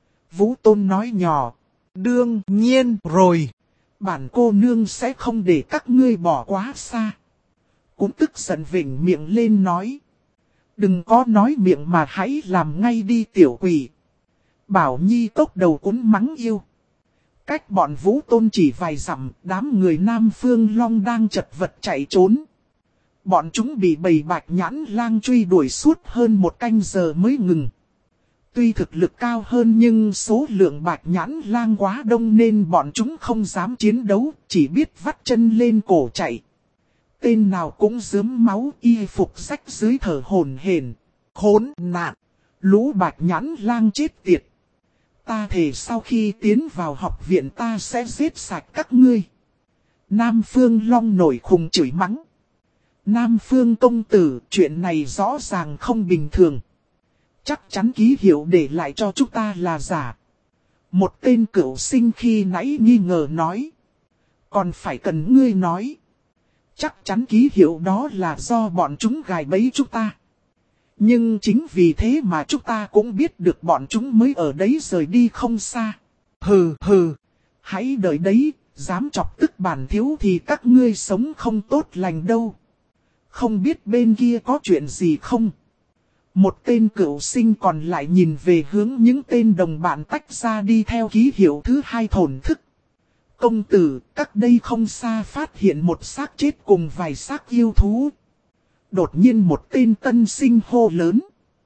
A: Vũ Tôn nói nhỏ.
B: Đương nhiên rồi.
A: Bản cô nương sẽ không để các ngươi bỏ quá xa. Cũng tức giận vỉnh miệng lên nói. Đừng có nói miệng mà hãy làm ngay đi tiểu quỷ. Bảo Nhi tốc đầu cũng mắng yêu. Cách bọn Vũ Tôn chỉ vài dặm, đám người Nam Phương Long đang chật vật chạy trốn. Bọn chúng bị bầy bạch nhãn lang truy đuổi suốt hơn 1 canh giờ mới ngừng. Tuy thực lực cao hơn nhưng số lượng bạch nhãn lang quá đông nên bọn chúng không dám chiến đấu, chỉ biết vắt chân lên cổ chạy. Tên nào cũng rớm máu y phục rách dưới thở hổn hển. Khốn nạn! Lũ bạch nhãn lang chết tiệt! Ta thề sau khi tiến vào học viện ta sẽ giết sạch các ngươi. Nam Phương Long nổi khùng chửi mắng. Nam Phương công tử, chuyện này rõ ràng không bình thường. Chắc chắn ký hiệu để lại cho chúng ta là giả. Một tên cửu sinh khi nãy nghi ngờ nói. Còn phải cần ngươi nói. Chắc chắn ký hiệu đó là do bọn chúng gài bẫy chúng ta. Nhưng chính vì thế mà chúng ta cũng biết được bọn chúng mới ở đấy rời đi không xa. Hừ hừ, hãy đợi đấy, dám chọc tức bản thiếu thì các ngươi sống không tốt lành đâu. Không biết bên kia có chuyện gì không? Một tên cửu sinh còn lại nhìn về hướng những tên đồng bạn tách ra đi theo ký hiệu thứ 2 thổn thức. Công tử, cách đây không xa phát hiện một xác chết cùng vài xác yêu thú. Đột nhiên một tên tân sinh hô lớn.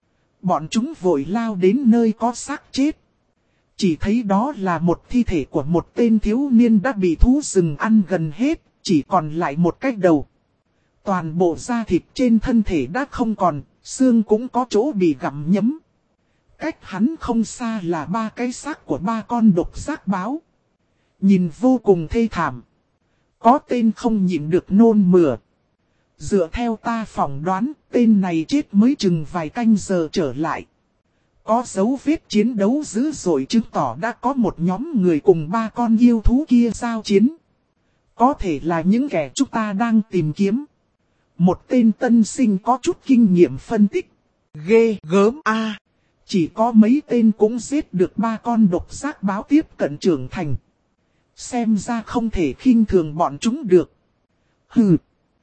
A: Bọn chúng vội lao đến nơi có xác chết. Chỉ thấy đó là một thi thể của một tên thiếu niên đã bị thú rừng ăn gần hết, chỉ còn lại một cái đầu. Toàn bộ da thịt trên thân thể đã không còn, xương cũng có chỗ bị gặm nhấm. Cách hắn không xa là 3 cái xác của 3 con độc giác báo. Nhìn vô cùng thê thảm. Có tên không nhịn được nôn mửa. Dựa theo ta phỏng đoán, tên này chết mới chừng vài canh giờ trở lại. Có dấu vết chiến đấu dữ dội chứng tỏ đã có một nhóm người cùng 3 con yêu thú kia giao chiến. Có thể là những kẻ chúng ta đang tìm kiếm. Một tên tân sinh có chút kinh nghiệm phân tích.
B: Ghê gớm a.
A: Chỉ có mấy tên cũng giết được 3 con độc giác báo tiếp cận trưởng thành. Xem ra không thể khinh thường bọn chúng được. Hừ.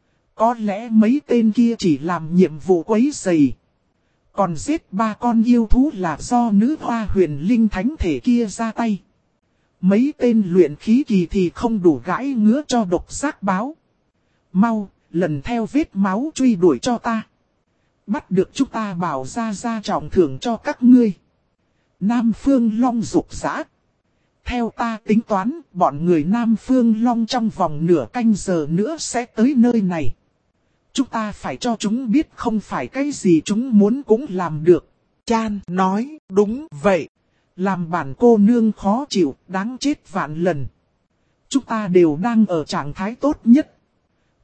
A: Có lẽ mấy tên kia chỉ làm nhiệm vụ quấy rầy. Còn giết 3 con yêu thú là do nữ hoa huyền linh thánh thể kia ra tay. Mấy tên luyện khí kỳ thì không đủ gãi ngứa cho độc giác báo. Mau, lần theo vết máu truy đuổi cho ta. Bắt được chúng ta bảo ra trọng thưởng cho các ngươi. Nam Phương Long rục rã. Theo ta tính toán, bọn người Nam Phương Long trong vòng nửa canh giờ nữa sẽ tới nơi này. Chúng ta phải cho chúng biết không phải cái gì chúng muốn cũng làm được.
B: Chan nói, đúng vậy.
A: Làm bản cô nương khó chịu, đáng chết vạn lần. Chúng ta đều đang ở trạng thái tốt nhất.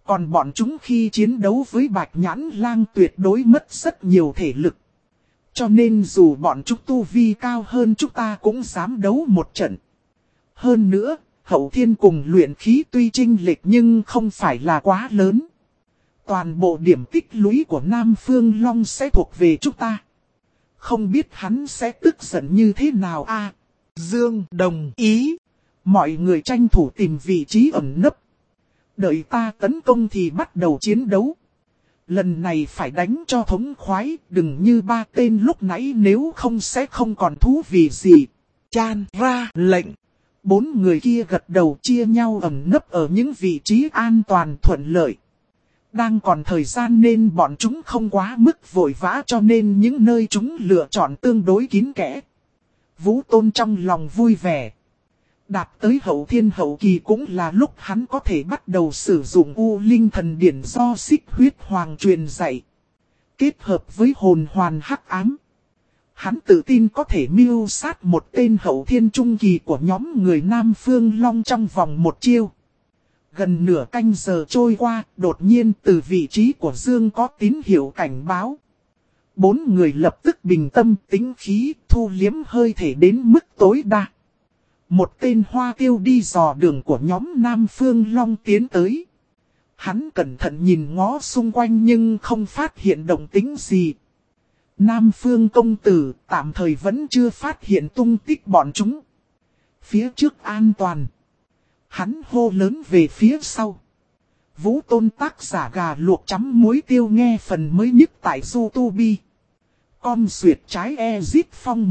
A: Còn bọn chúng khi chiến đấu với Bạch Nhãn Lang tuyệt đối mất rất nhiều thể lực. Cho nên dù bọn chúng tu vi cao hơn chúng ta cũng dám đấu một trận. Hơn nữa, Hậu Thiên cùng luyện khí tuy chênh lệch nhưng không phải là quá lớn. Toàn bộ điểm tích lũy của Nam Phương Long sẽ thuộc về chúng ta. Không biết hắn sẽ tức giận như thế nào a?
B: Dương đồng ý.
A: Mọi người tranh thủ tìm vị trí ẩn nấp. Đợi ta tấn công thì bắt đầu chiến đấu. Lần này phải đánh cho thống khoái, đừng như ba tên lúc nãy, nếu không sẽ không còn thú vị gì.
B: Chan ra lệnh.
A: 4 người kia gật đầu chia nhau ẩn nấp ở những vị trí an toàn thuận lợi. Đang còn thời gian nên bọn chúng không quá mức vội vã, cho nên những nơi chúng lựa chọn tương đối kín kẽ. Vũ Tôn trong lòng vui vẻ. Đạt tới Hậu Thiên hậu kỳ cũng là lúc hắn có thể bắt đầu sử dụng U Linh Thần Điển do Xích Huyết Hoàng truyền dạy. Kết hợp với hồn hoàn hắc ám. Hắn tự tin có thể mưu sát một tên Hậu Thiên trung kỳ của nhóm người Nam Phương Long trong vòng một chiêu. Gần nửa canh giờ trôi qua, đột nhiên từ vị trí của Dương có tín hiệu cảnh báo. 4 người lập tức bình tâm tĩnh khí, thu liếm hơi thể đến mức tối đa. Một tên hoa tiêu đi dò đường của nhóm Nam Phương Long tiến tới. Hắn cẩn thận nhìn ngó xung quanh nhưng không phát hiện động tĩnh gì. Nam Phương công tử tạm thời vẫn chưa phát hiện tung tích bọn chúng. Phía trước an toàn. Hắn hô lớn về phía sau. Vũ Tôn tác giả gà luộc chấm muối tiêu nghe phần mới nhất tại YouTube. Con duyệt trái Ezit Phong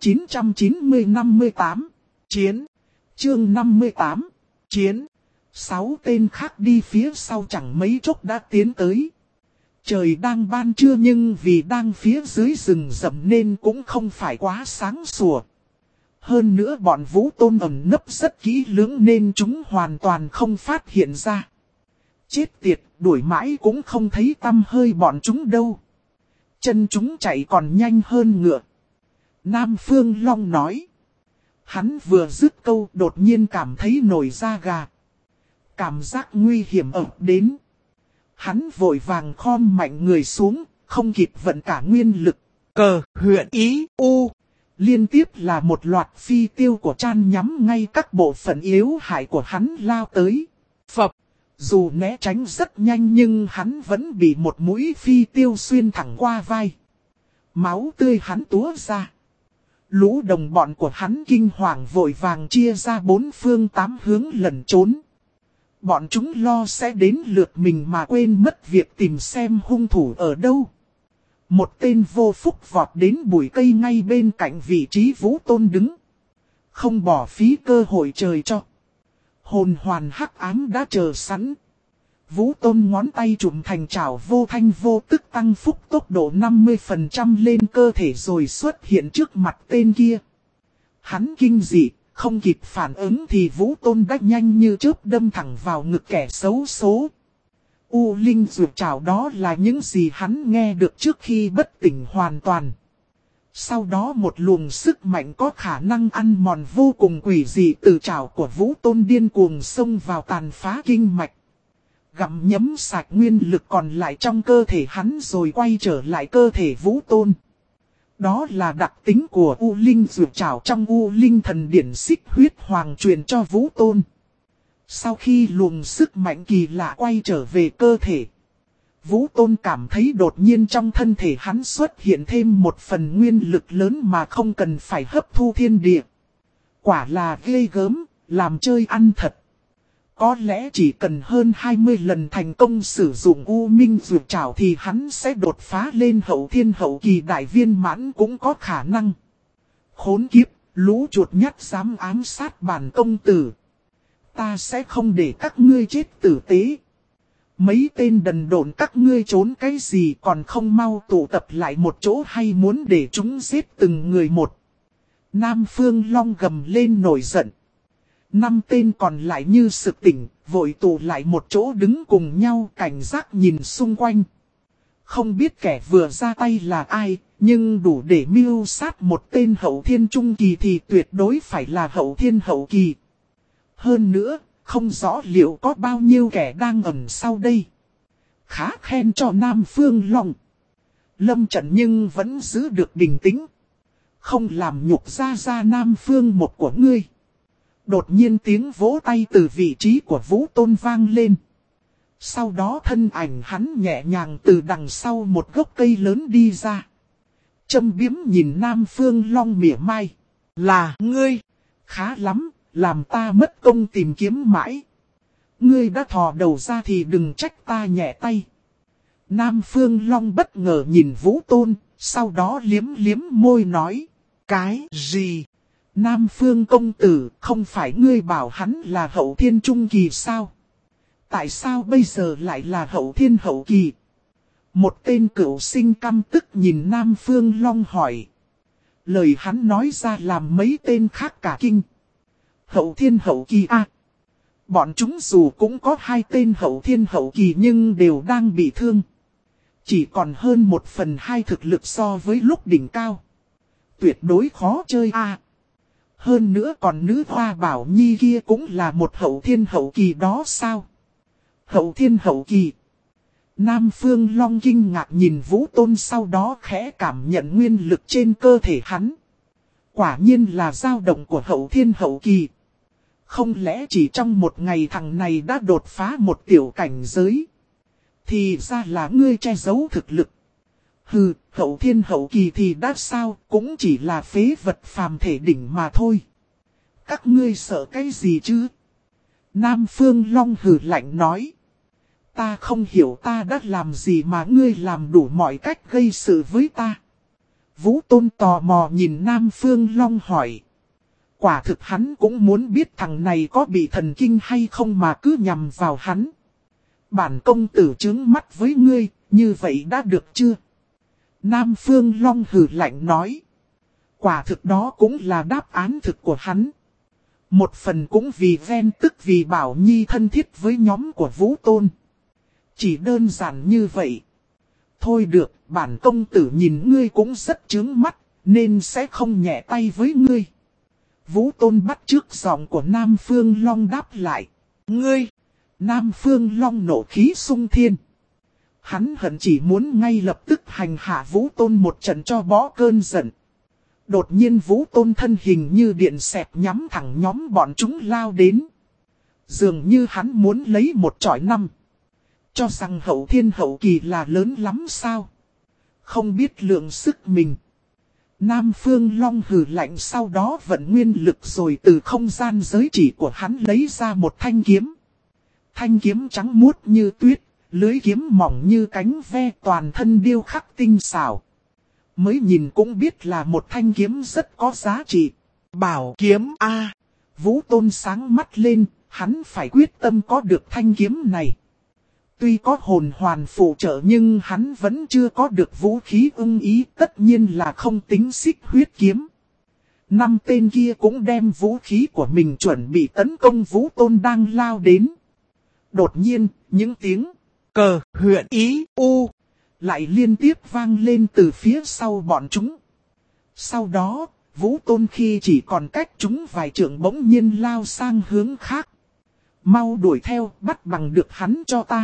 A: 1990-58. Chiến. Chương 58. Chiến. 6 tên khác đi phía sau chẳng mấy chốc đã tiến tới. Trời đang ban trưa nhưng vì đang phía dưới rừng rậm nên cũng không phải quá sáng sủa. Hơn nữa bọn Vũ Tôn ẩn nấp rất kỹ lưỡng nên chúng hoàn toàn không phát hiện ra. Chết tiệt, đuổi mãi cũng không thấy tăm hơi bọn chúng đâu. Chân chúng chạy còn nhanh hơn ngựa. Nam Phương Long nói. Hắn vừa dứt câu đột nhiên cảm thấy nổi da gà. Cảm giác nguy hiểm ập đến. Hắn vội vàng khom mạnh người xuống, không kịp vận cả nguyên lực.
B: Cờ huyện ý u.
A: Liên tiếp là một loạt phi tiêu của Chan nhắm ngay các bộ phận yếu hại của hắn lao tới.
B: Phập.
A: Dù né tránh rất nhanh nhưng hắn vẫn bị một mũi phi tiêu xuyên thẳng qua vai. Máu tươi hắn túa ra. Lũ đồng bọn của hắn kinh hoàng vội vàng chia ra 4 phương 8 hướng lẩn trốn. Bọn chúng lo sẽ đến lượt mình mà quên mất việc tìm xem hung thủ ở đâu. Một tên vô phúc vọt đến bụi cây ngay bên cạnh vị trí Vũ Tôn đứng. Không bỏ phí cơ hội trời cho. Hồn hoàn hắc ám đã chờ sẵn. Vũ Tôn ngón tay trụm thành chảo vô thanh vô tức tăng phúc tốc độ 50% lên cơ thể rồi xuất hiện trước mặt tên kia. Hắn kinh dị, không kịp phản ứng thì Vũ Tôn đã nhanh như chớp đâm thẳng vào ngực kẻ xấu số. U Linh dược chảo đó là những gì hắn nghe được trước khi bất tỉnh hoàn toàn. Sau đó một luồng sức mạnh có khả năng ăn mòn vô cùng quỷ dị từ chảo của Vũ Tôn điên cuồng xông vào tàn phá kinh mạch. Gặm nhấm sạch nguyên lực còn lại trong cơ thể hắn rồi quay trở lại cơ thể Vũ Tôn. Đó là đặc tính của U Linh dược chảo trong U Linh thần điển Xích Huyết Hoàng truyền cho Vũ Tôn. Sau khi luồng sức mạnh kỳ lạ quay trở về cơ thể, Vũ Tôn cảm thấy đột nhiên trong thân thể hắn xuất hiện thêm một phần nguyên lực lớn mà không cần phải hấp thu thiên địa. Quả là ghê gớm, làm chơi ăn thật. Có lẽ chỉ cần hơn 20 lần thành công sử dụng U Minh dược trảo thì hắn sẽ đột phá lên hậu thiên hậu kỳ đại viên mãn cũng có khả năng. Khốn kiếp, lũ chuột nhắt dám ám sát bản công tử. Ta sẽ không để các ngươi chết tử tế. Mấy tên đần độn các ngươi trốn cái gì còn không mau tụ tập lại một chỗ hay muốn để chúng giết từng người một. Nam Phương Long gầm lên nổi giận. 5 tên còn lại như sực tỉnh, vội tụ lại một chỗ đứng cùng nhau cảnh giác nhìn xung quanh. Không biết kẻ vừa ra tay là ai, nhưng đủ để mưu sát một tên hậu thiên trung kỳ thì tuyệt đối phải là hậu thiên hậu kỳ. Hơn nữa, không rõ liệu có bao nhiêu kẻ đang ẩn sau đây. Khá khen cho Nam Phương Long. Lâm trận nhưng vẫn giữ được bình tĩnh. Không làm nhục ra Nam Phương một của ngươi. Đột nhiên tiếng vỗ tay từ vị trí của Vũ Tôn vang lên. Sau đó thân ảnh hắn nhẹ nhàng từ đằng sau một gốc cây lớn đi ra. Châm biếm nhìn Nam Phương Long mỉa mai. Là ngươi, khá lắm, làm ta mất công tìm kiếm mãi. Ngươi đã thò đầu ra thì đừng trách ta nhẹ tay. Nam Phương Long bất ngờ nhìn Vũ Tôn, sau đó liếm liếm môi nói. Cái gì? Nam Phương công tử, không phải ngươi bảo hắn là hậu thiên trung kỳ sao? Tại sao bây giờ lại là hậu thiên hậu kỳ? Một tên cửu sinh căm tức nhìn Nam Phương Long hỏi. Lời hắn nói ra làm mấy tên khác cả kinh. Hậu thiên hậu kỳ à? Bọn chúng dù cũng có 2 tên hậu thiên hậu kỳ nhưng đều đang bị thương. Chỉ còn hơn 1/2 thực lực so với lúc đỉnh cao. Tuyệt đối khó chơi à? Hơn nữa còn nữ hoa Bảo Nhi kia cũng là một hậu thiên hậu kỳ đó sao? Hậu thiên hậu kỳ. Nam Phương Long kinh ngạc nhìn Vũ Tôn, sau đó khẽ cảm nhận nguyên lực trên cơ thể hắn. Quả nhiên là dao động của hậu thiên hậu kỳ. Không lẽ chỉ trong một ngày thằng này đã đột phá một tiểu cảnh giới? Thì ra là ngươi che giấu thực lực. Hừ, hậu thiên hậu kỳ thì đã sao, cũng chỉ là phế vật phàm thể đỉnh mà thôi. Các ngươi sợ cái gì chứ? Nam Phương Long hừ lạnh nói. Ta không hiểu ta đã làm gì mà ngươi làm đủ mọi cách gây sự với ta. Vũ Tôn tò mò nhìn Nam Phương Long hỏi. Quả thực hắn cũng muốn biết thằng này có bị thần kinh hay không mà cứ nhằm vào hắn. Bản công tử trướng mắt với ngươi, như vậy đã được chưa? Nam Phương Long hừ lạnh nói. Quả thực đó cũng là đáp án thực của hắn. Một phần cũng vì ven tức vì Bảo Nhi thân thiết với nhóm của Vũ Tôn. Chỉ đơn giản như vậy. Thôi được, bản công tử nhìn ngươi cũng rất trướng mắt, nên sẽ không nhẹ tay với ngươi. Vũ Tôn bắt trước giọng của Nam Phương Long đáp lại. Ngươi! Nam Phương Long nổ khí sung thiên. Hắn hận chỉ muốn ngay lập tức hành hạ Vũ Tôn một trận cho bó cơn giận. Đột nhiên Vũ Tôn thân hình như điện xẹt nhắm thẳng nhóm bọn chúng lao đến. Dường như hắn muốn lấy một chọi 5. Cho rằng hậu thiên hậu kỳ là lớn lắm sao? Không biết lượng sức mình. Nam Phương Long hừ lạnh, sau đó vận nguyên lực rồi từ không gian giới chỉ của hắn lấy ra một thanh kiếm. Thanh kiếm trắng muốt như tuyết, lưới kiếm mỏng như cánh ve, toàn thân điêu khắc tinh xảo. Mới nhìn cũng biết là một thanh kiếm rất có giá trị. Bảo kiếm A. Vũ Tôn sáng mắt lên, hắn phải quyết tâm có được thanh kiếm này. Tuy có hồn hoàn phụ trợ nhưng hắn vẫn chưa có được vũ khí ưng ý, tất nhiên là không tính xích huyết kiếm. 5 tên kia cũng đem vũ khí của mình chuẩn bị tấn công Vũ Tôn đang lao đến. Đột nhiên, những tiếng cờ huyện ý u lại liên tiếp vang lên từ phía sau bọn chúng. Sau đó, Vũ Tôn khi chỉ còn cách chúng vài trượng bỗng nhiên lao sang hướng khác. Mau đuổi theo, bắt bằng được hắn cho ta.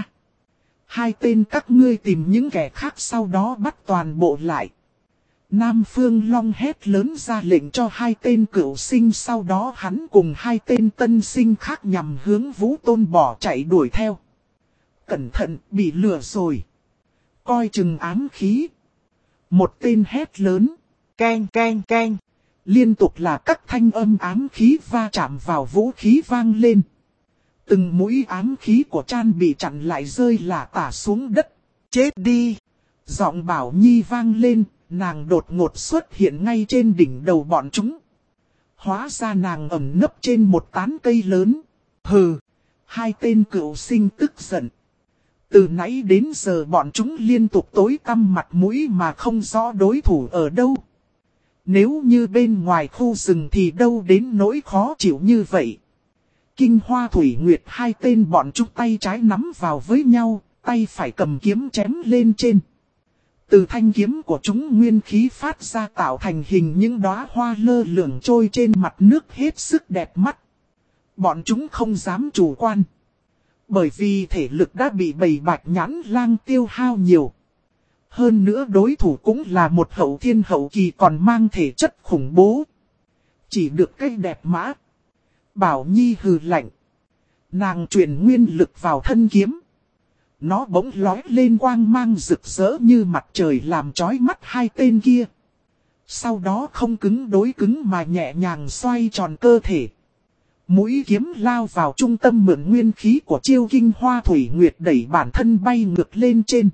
A: 2 tên các ngươi tìm những kẻ khác sau đó bắt toàn bộ lại. Nam Phương Long hét lớn ra lệnh cho 2 tên cửu sinh, sau đó hắn cùng 2 tên tân sinh khác nhằm hướng Vũ Tôn bỏ chạy đuổi theo. Cẩn thận, bị lừa rồi. Coi chừng ám khí. Một tên hét lớn. Keng keng keng. Liên tục là các thanh âm ám khí va chạm vào vũ khí vang lên. Từng mũi ám khí của Chan bị chặn lại rơi lả tả xuống đất. Chết đi. Giọng Bảo Nhi vang lên, nàng đột ngột xuất hiện ngay trên đỉnh đầu bọn chúng. Hóa ra nàng ẩn nấp trên một tán cây lớn. Hừ. 2 tên cựu sinh tức giận. Từ nãy đến giờ bọn chúng liên tục tối tăm mặt mũi mà không rõ đối thủ ở đâu. Nếu như bên ngoài khu rừng thì đâu đến nỗi khó chịu như vậy. Kinh Hoa Thủy Nguyệt, 2 tên bọn chúng tay trái nắm vào với nhau, tay phải cầm kiếm chém lên trên. Từ thanh kiếm của chúng nguyên khí phát ra tạo thành hình những đóa hoa lơ lửng trôi trên mặt nước hết sức đẹp mắt. Bọn chúng không dám chủ quan. Bởi vì thể lực đã bị bầy bạch nhãn lang tiêu hao nhiều. Hơn nữa đối thủ cũng là một hậu thiên hậu kỳ còn mang thể chất khủng bố. Chỉ được cái đẹp mã. Bảo Nhi hừ lạnh. Nàng chuyển nguyên lực vào thân kiếm. Nó bỗng lói lên quang mang rực rỡ như mặt trời làm chói mắt hai tên kia. Sau đó không cứng đối cứng mà nhẹ nhàng xoay tròn cơ thể. Mũi kiếm lao vào trung tâm mượn nguyên khí của chiêu kinh hoa thủy nguyệt đẩy bản thân bay ngược lên trên.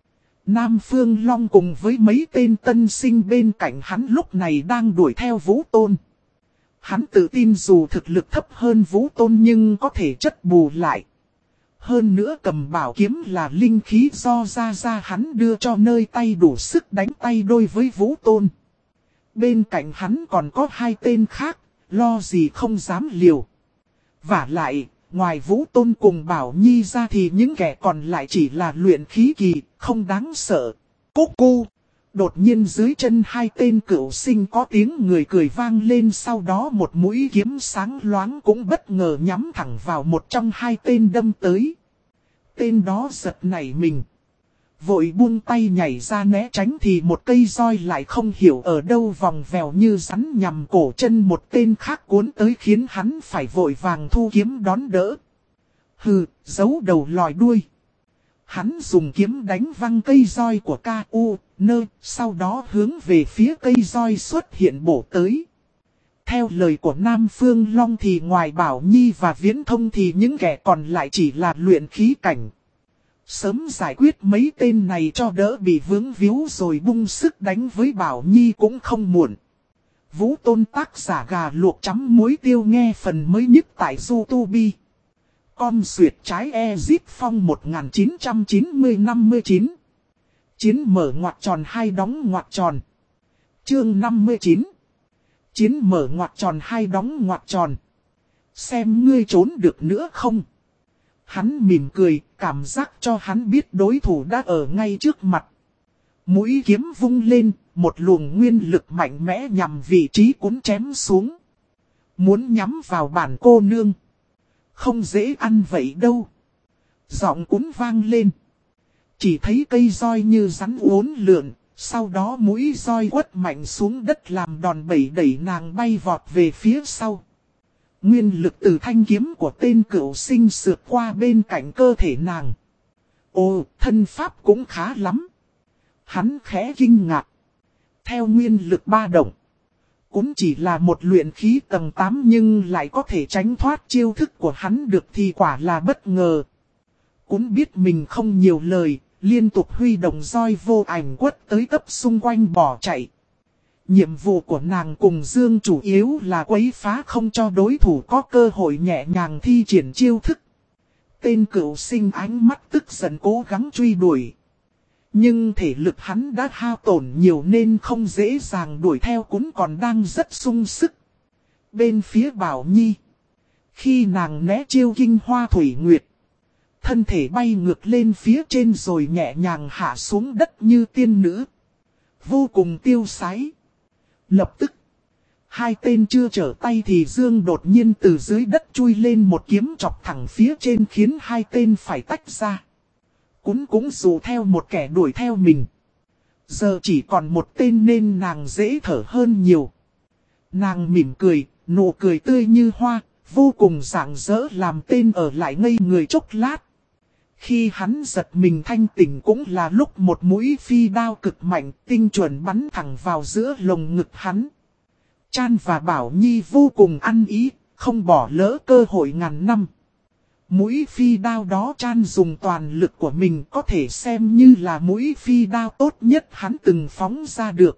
A: Nam Phương Long cùng với mấy tên tân sinh bên cạnh hắn lúc này đang đuổi theo Vũ Tôn. Hắn tự tin dù thực lực thấp hơn Vũ Tôn nhưng có thể chất bù lại. Hơn nữa cầm bảo kiếm là linh khí do ra hắn đưa cho nơi tay đủ sức đánh tay đôi với Vũ Tôn. Bên cạnh hắn còn có hai tên khác, lo gì không dám liều. Vả lại, ngoài Vũ Tôn cùng Bảo Nhi ra thì những kẻ còn lại chỉ là luyện khí kỳ, không đáng sợ. Cúc cu! Đột nhiên dưới chân hai tên cửu sinh có tiếng người cười vang lên, sau đó một mũi kiếm sáng loáng cũng bất ngờ nhắm thẳng vào một trong hai tên đâm tới. Tên đó giật nảy mình. Vội buông tay nhảy ra né tránh thì một cây roi lại không hiểu ở đâu vòng vèo như rắn nhằm cổ chân một tên khác cuốn tới khiến hắn phải vội vàng thu kiếm đón đỡ. Hừ, giấu đầu lòi đuôi. Hắn dùng kiếm đánh văng cây roi của K.U. Sau đó hướng về phía cây roi xuất hiện bổ tới. Theo lời của Nam Phương Long thì ngoài Bảo Nhi và Viễn Thông thì những kẻ còn lại chỉ là luyện khí cảnh. Sớm giải quyết mấy tên này cho đỡ bị vướng víu rồi bung sức đánh với Bảo Nhi cũng không muộn. Vũ Tôn tác giả gà luộc chấm muối tiêu nghe phần mới nhất tại YouTube. Con xuyệt trái Ezip Phong 1990-59. Chiến mở ngoặc tròn hai đóng ngoặc tròn. Chương 59. Chiến mở ngoặc tròn hai đóng ngoặc tròn. Xem ngươi trốn được nữa không? Hắn mỉm cười, cảm giác cho hắn biết đối thủ đã ở ngay trước mặt. Mũi kiếm vung lên, một luồng nguyên lực mạnh mẽ nhằm vị trí cuốn chém xuống. Muốn nhắm vào bản cô nương. Không dễ ăn vậy đâu. Giọng cuốn vang lên. Chỉ thấy cây roi như rắn uốn lượn, sau đó mũi roi quất mạnh xuống đất làm đòn bẩy đẩy nàng bay vọt về phía sau. Nguyên lực từ thanh kiếm của tên cửu sinh sượt qua bên cạnh cơ thể nàng. Ồ, thân pháp cũng khá lắm. Hắn khẽ kinh ngạc. Theo nguyên lực ba động. Cũng chỉ là một luyện khí tầng 8 nhưng lại có thể tránh thoát chiêu thức của hắn được thì quả là bất ngờ. Cũng biết mình không nhiều lời, liên tục huy động roi vô ảnh quất tới tấp xung quanh bỏ chạy. Nhiệm vụ của nàng cùng Dương chủ yếu là quấy phá không cho đối thủ có cơ hội nhẹ nhàng thi triển chiêu thức. Tên cửu sinh ánh mắt tức giận cố gắng truy đuổi. Nhưng thể lực hắn đã hao tổn nhiều nên không dễ dàng đuổi theo, cũng còn đang rất sung sức. Bên phía Bảo Nhi, khi nàng né chiêu kinh hoa thủy nguyệt, thân thể bay ngược lên phía trên rồi nhẹ nhàng hạ xuống đất như tiên nữ. Vô cùng tiêu sái. Lập tức, hai tên chưa trở tay thì Dương đột nhiên từ dưới đất chui lên một kiếm chọc thẳng phía trên khiến hai tên phải tách ra. Cũng dù theo một kẻ đuổi theo mình. Giờ chỉ còn một tên nên nàng dễ thở hơn nhiều. Nàng mỉm cười, nụ cười tươi như hoa, vô cùng rạng rỡ làm tên ở lại ngây người chốc lát. Khi hắn giật mình thanh tỉnh cũng là lúc một mũi phi đao cực mạnh tinh chuẩn bắn thẳng vào giữa lồng ngực hắn. Chan và Bảo Nhi vô cùng ăn ý, không bỏ lỡ cơ hội ngàn năm. Mũi phi đao đó Chan dùng toàn lực của mình có thể xem như là mũi phi đao tốt nhất hắn từng phóng ra được.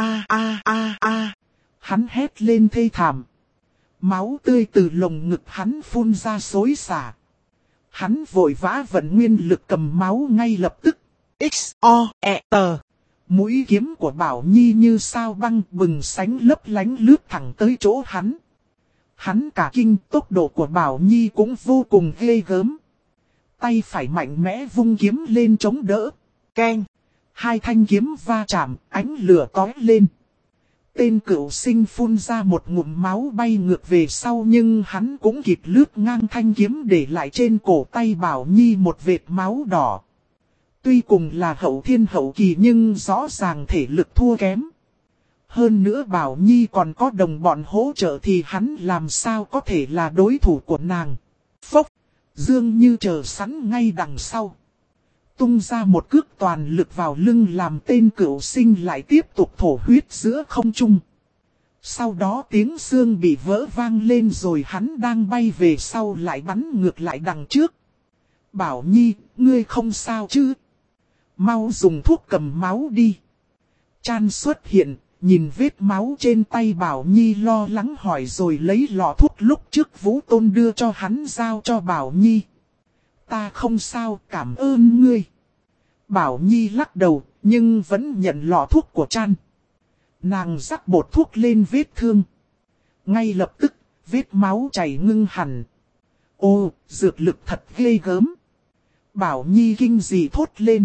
A: Hắn hét lên thê thảm. Máu tươi từ lồng ngực hắn phun ra xối xả. Hắn vội vã vận nguyên lực cầm máu ngay lập tức. X-O-E-T. Mũi kiếm của Bảo Nhi như sao băng bừng sánh lấp lánh lướt thẳng tới chỗ hắn. Hắn cả kinh, tốc độ của Bảo Nhi cũng vô cùng ghê gớm. Tay phải mạnh mẽ vung kiếm lên chống đỡ. Keng. Hai thanh kiếm va chạm, ánh lửa tói lên. Tên cửu sinh phun ra một ngụm máu bay ngược về sau nhưng hắn cũng kịp lướt ngang thanh kiếm để lại trên cổ tay Bảo Nhi một vệt máu đỏ. Tuy cùng là hậu thiên hậu kỳ nhưng rõ ràng thể lực thua kém. Hơn nữa Bảo Nhi còn có đồng bọn hỗ trợ thì hắn làm sao có thể là đối thủ của nàng. Phốc, Dương Như chờ sẵn ngay đằng sau. Tung ra một cước toàn lực vào lưng làm tên cửu sinh lại tiếp tục thổ huyết giữa không trung. Sau đó tiếng xương bị vỡ vang lên rồi hắn đang bay về sau lại bắn ngược lại đằng trước. Bảo Nhi, ngươi không sao chứ? Mau dùng thuốc cầm máu đi. Chan xuất hiện, nhìn vết máu trên tay Bảo Nhi lo lắng hỏi rồi lấy lọ thuốc lúc trước Vũ Tôn đưa cho hắn giao cho Bảo Nhi. Ta không sao, cảm ơn ngươi. Bảo Nhi lắc đầu, nhưng vẫn nhận lọ thuốc của Chan. Nàng rắc bột thuốc lên vết thương. Ngay lập tức, vết máu chảy ngưng hẳn. Ô, dược lực thật ghê gớm. Bảo Nhi kinh dị thốt lên.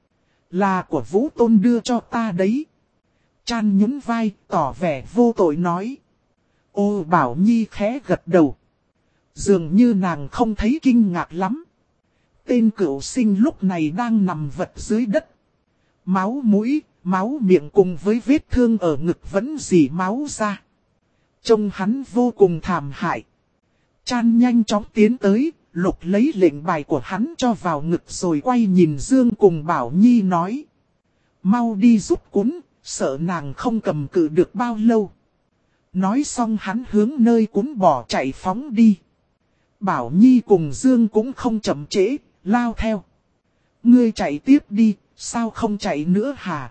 A: Là của Vũ Tôn đưa cho ta đấy. Chan nhún vai, tỏ vẻ vô tội nói. Ô, Bảo Nhi khẽ gật đầu. Dường như nàng không thấy kinh ngạc lắm. Tên cửu sinh lúc này đang nằm vật dưới đất. Máu mũi, máu miệng cùng với vết thương ở ngực vẫn rỉ máu ra. Trông hắn vô cùng thảm hại. Chan nhanh chóng tiến tới, lục lấy lệnh bài của hắn cho vào ngực rồi quay nhìn Dương cùng Bảo Nhi nói. Mau đi giúp Cún, sợ nàng không cầm cự được bao lâu. Nói xong hắn hướng nơi Cún bỏ chạy phóng đi. Bảo Nhi cùng Dương cũng không chậm trễ, lao theo. Ngươi chạy tiếp đi, sao không chạy nữa hả?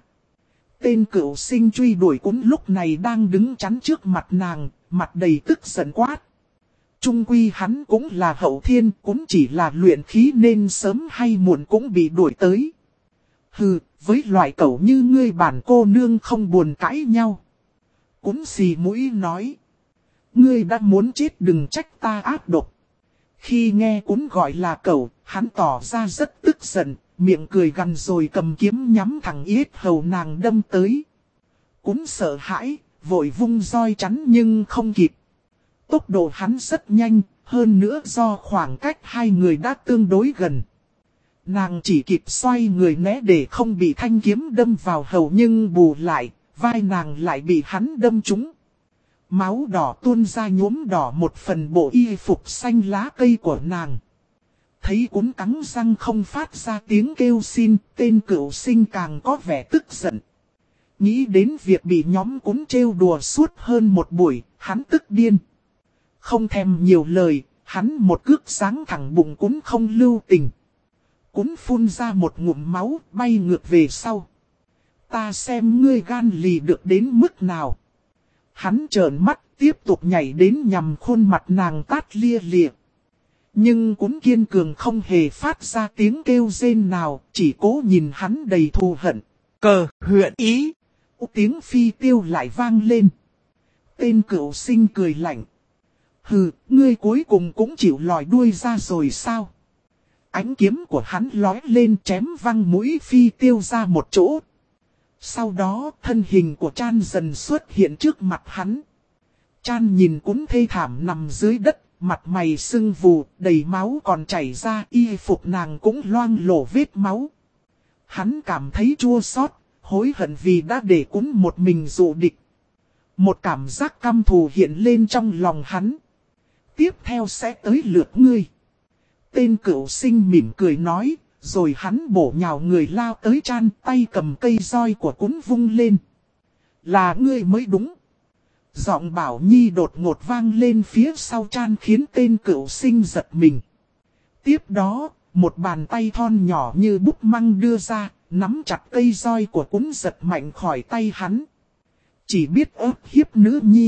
A: Tên cửu sinh truy đuổi Cún lúc này đang đứng chắn trước mặt nàng, mặt đầy tức giận quát. Trung quy hắn cũng là hậu thiên, cũng chỉ là luyện khí nên sớm hay muộn cũng bị đuổi tới. Hừ, với loại cẩu như ngươi bản cô nương không buồn cãi nhau. Cún xì mũi nói. Ngươi đã muốn chết đừng trách ta ác độc. Khi nghe Cún gọi là cẩu, hắn tỏ ra rất tức giận, miệng cười gằn rồi cầm kiếm nhắm thẳng yết hầu nàng đâm tới. Cún sợ hãi, vội vung roi chắn nhưng không kịp. Tốc độ hắn rất nhanh, hơn nữa do khoảng cách hai người đã tương đối gần. Nàng chỉ kịp xoay người né để không bị thanh kiếm đâm vào hầu nhưng bù lại, vai nàng lại bị hắn đâm trúng. Máu đỏ tuôn ra nhuốm đỏ một phần bộ y phục xanh lá cây của nàng. Thấy Cún cắn răng không phát ra tiếng kêu xin, tên cửu sinh càng có vẻ tức giận. Nghĩ đến việc bị nhóm Cún trêu đùa suốt hơn một buổi, hắn tức điên. Không thèm nhiều lời, hắn một cước giáng thẳng bụng Cún không lưu tình. Cún phun ra một ngụm máu, bay ngược về sau. Ta xem ngươi gan lì được đến mức nào. Hắn trợn mắt, tiếp tục nhảy đến nhằm khuôn mặt nàng tát lia lịa. Nhưng Cún kiên cường không hề phát ra tiếng kêu rên nào, chỉ cố nhìn hắn đầy thù hận.
B: Cờ, huyện ý.
A: Tiếng phi tiêu lại vang lên. Tên cửu sinh cười lạnh. Hừ, ngươi cuối cùng cũng chịu lòi đuôi ra rồi sao? Ánh kiếm của hắn lói lên chém văng mũi phi tiêu ra một chỗ. Sau đó thân hình của Chan dần xuất hiện trước mặt hắn. Chan nhìn Cún thê thảm nằm dưới đất, mặt mày sưng vù, đầy máu còn chảy ra, y phục nàng cũng loang lổ vết máu. Hắn cảm thấy chua xót, hối hận vì đã để Cún một mình dụ địch. Một cảm giác căm thù hiện lên trong lòng hắn. Tiếp theo sẽ tới lượt ngươi. Tên cửu sinh mỉm cười nói, rồi hắn bổ nhào người lao tới Chan, tay cầm cây roi của Cún vung lên. Là ngươi mới đúng. Giọng Bảo Nhi đột ngột vang lên phía sau Chan khiến tên cửu sinh giật mình. Tiếp đó, một bàn tay thon nhỏ như búp măng đưa ra, nắm chặt cây roi của Cún giật mạnh khỏi tay hắn. Chỉ biết ức hiếp nữ nhi.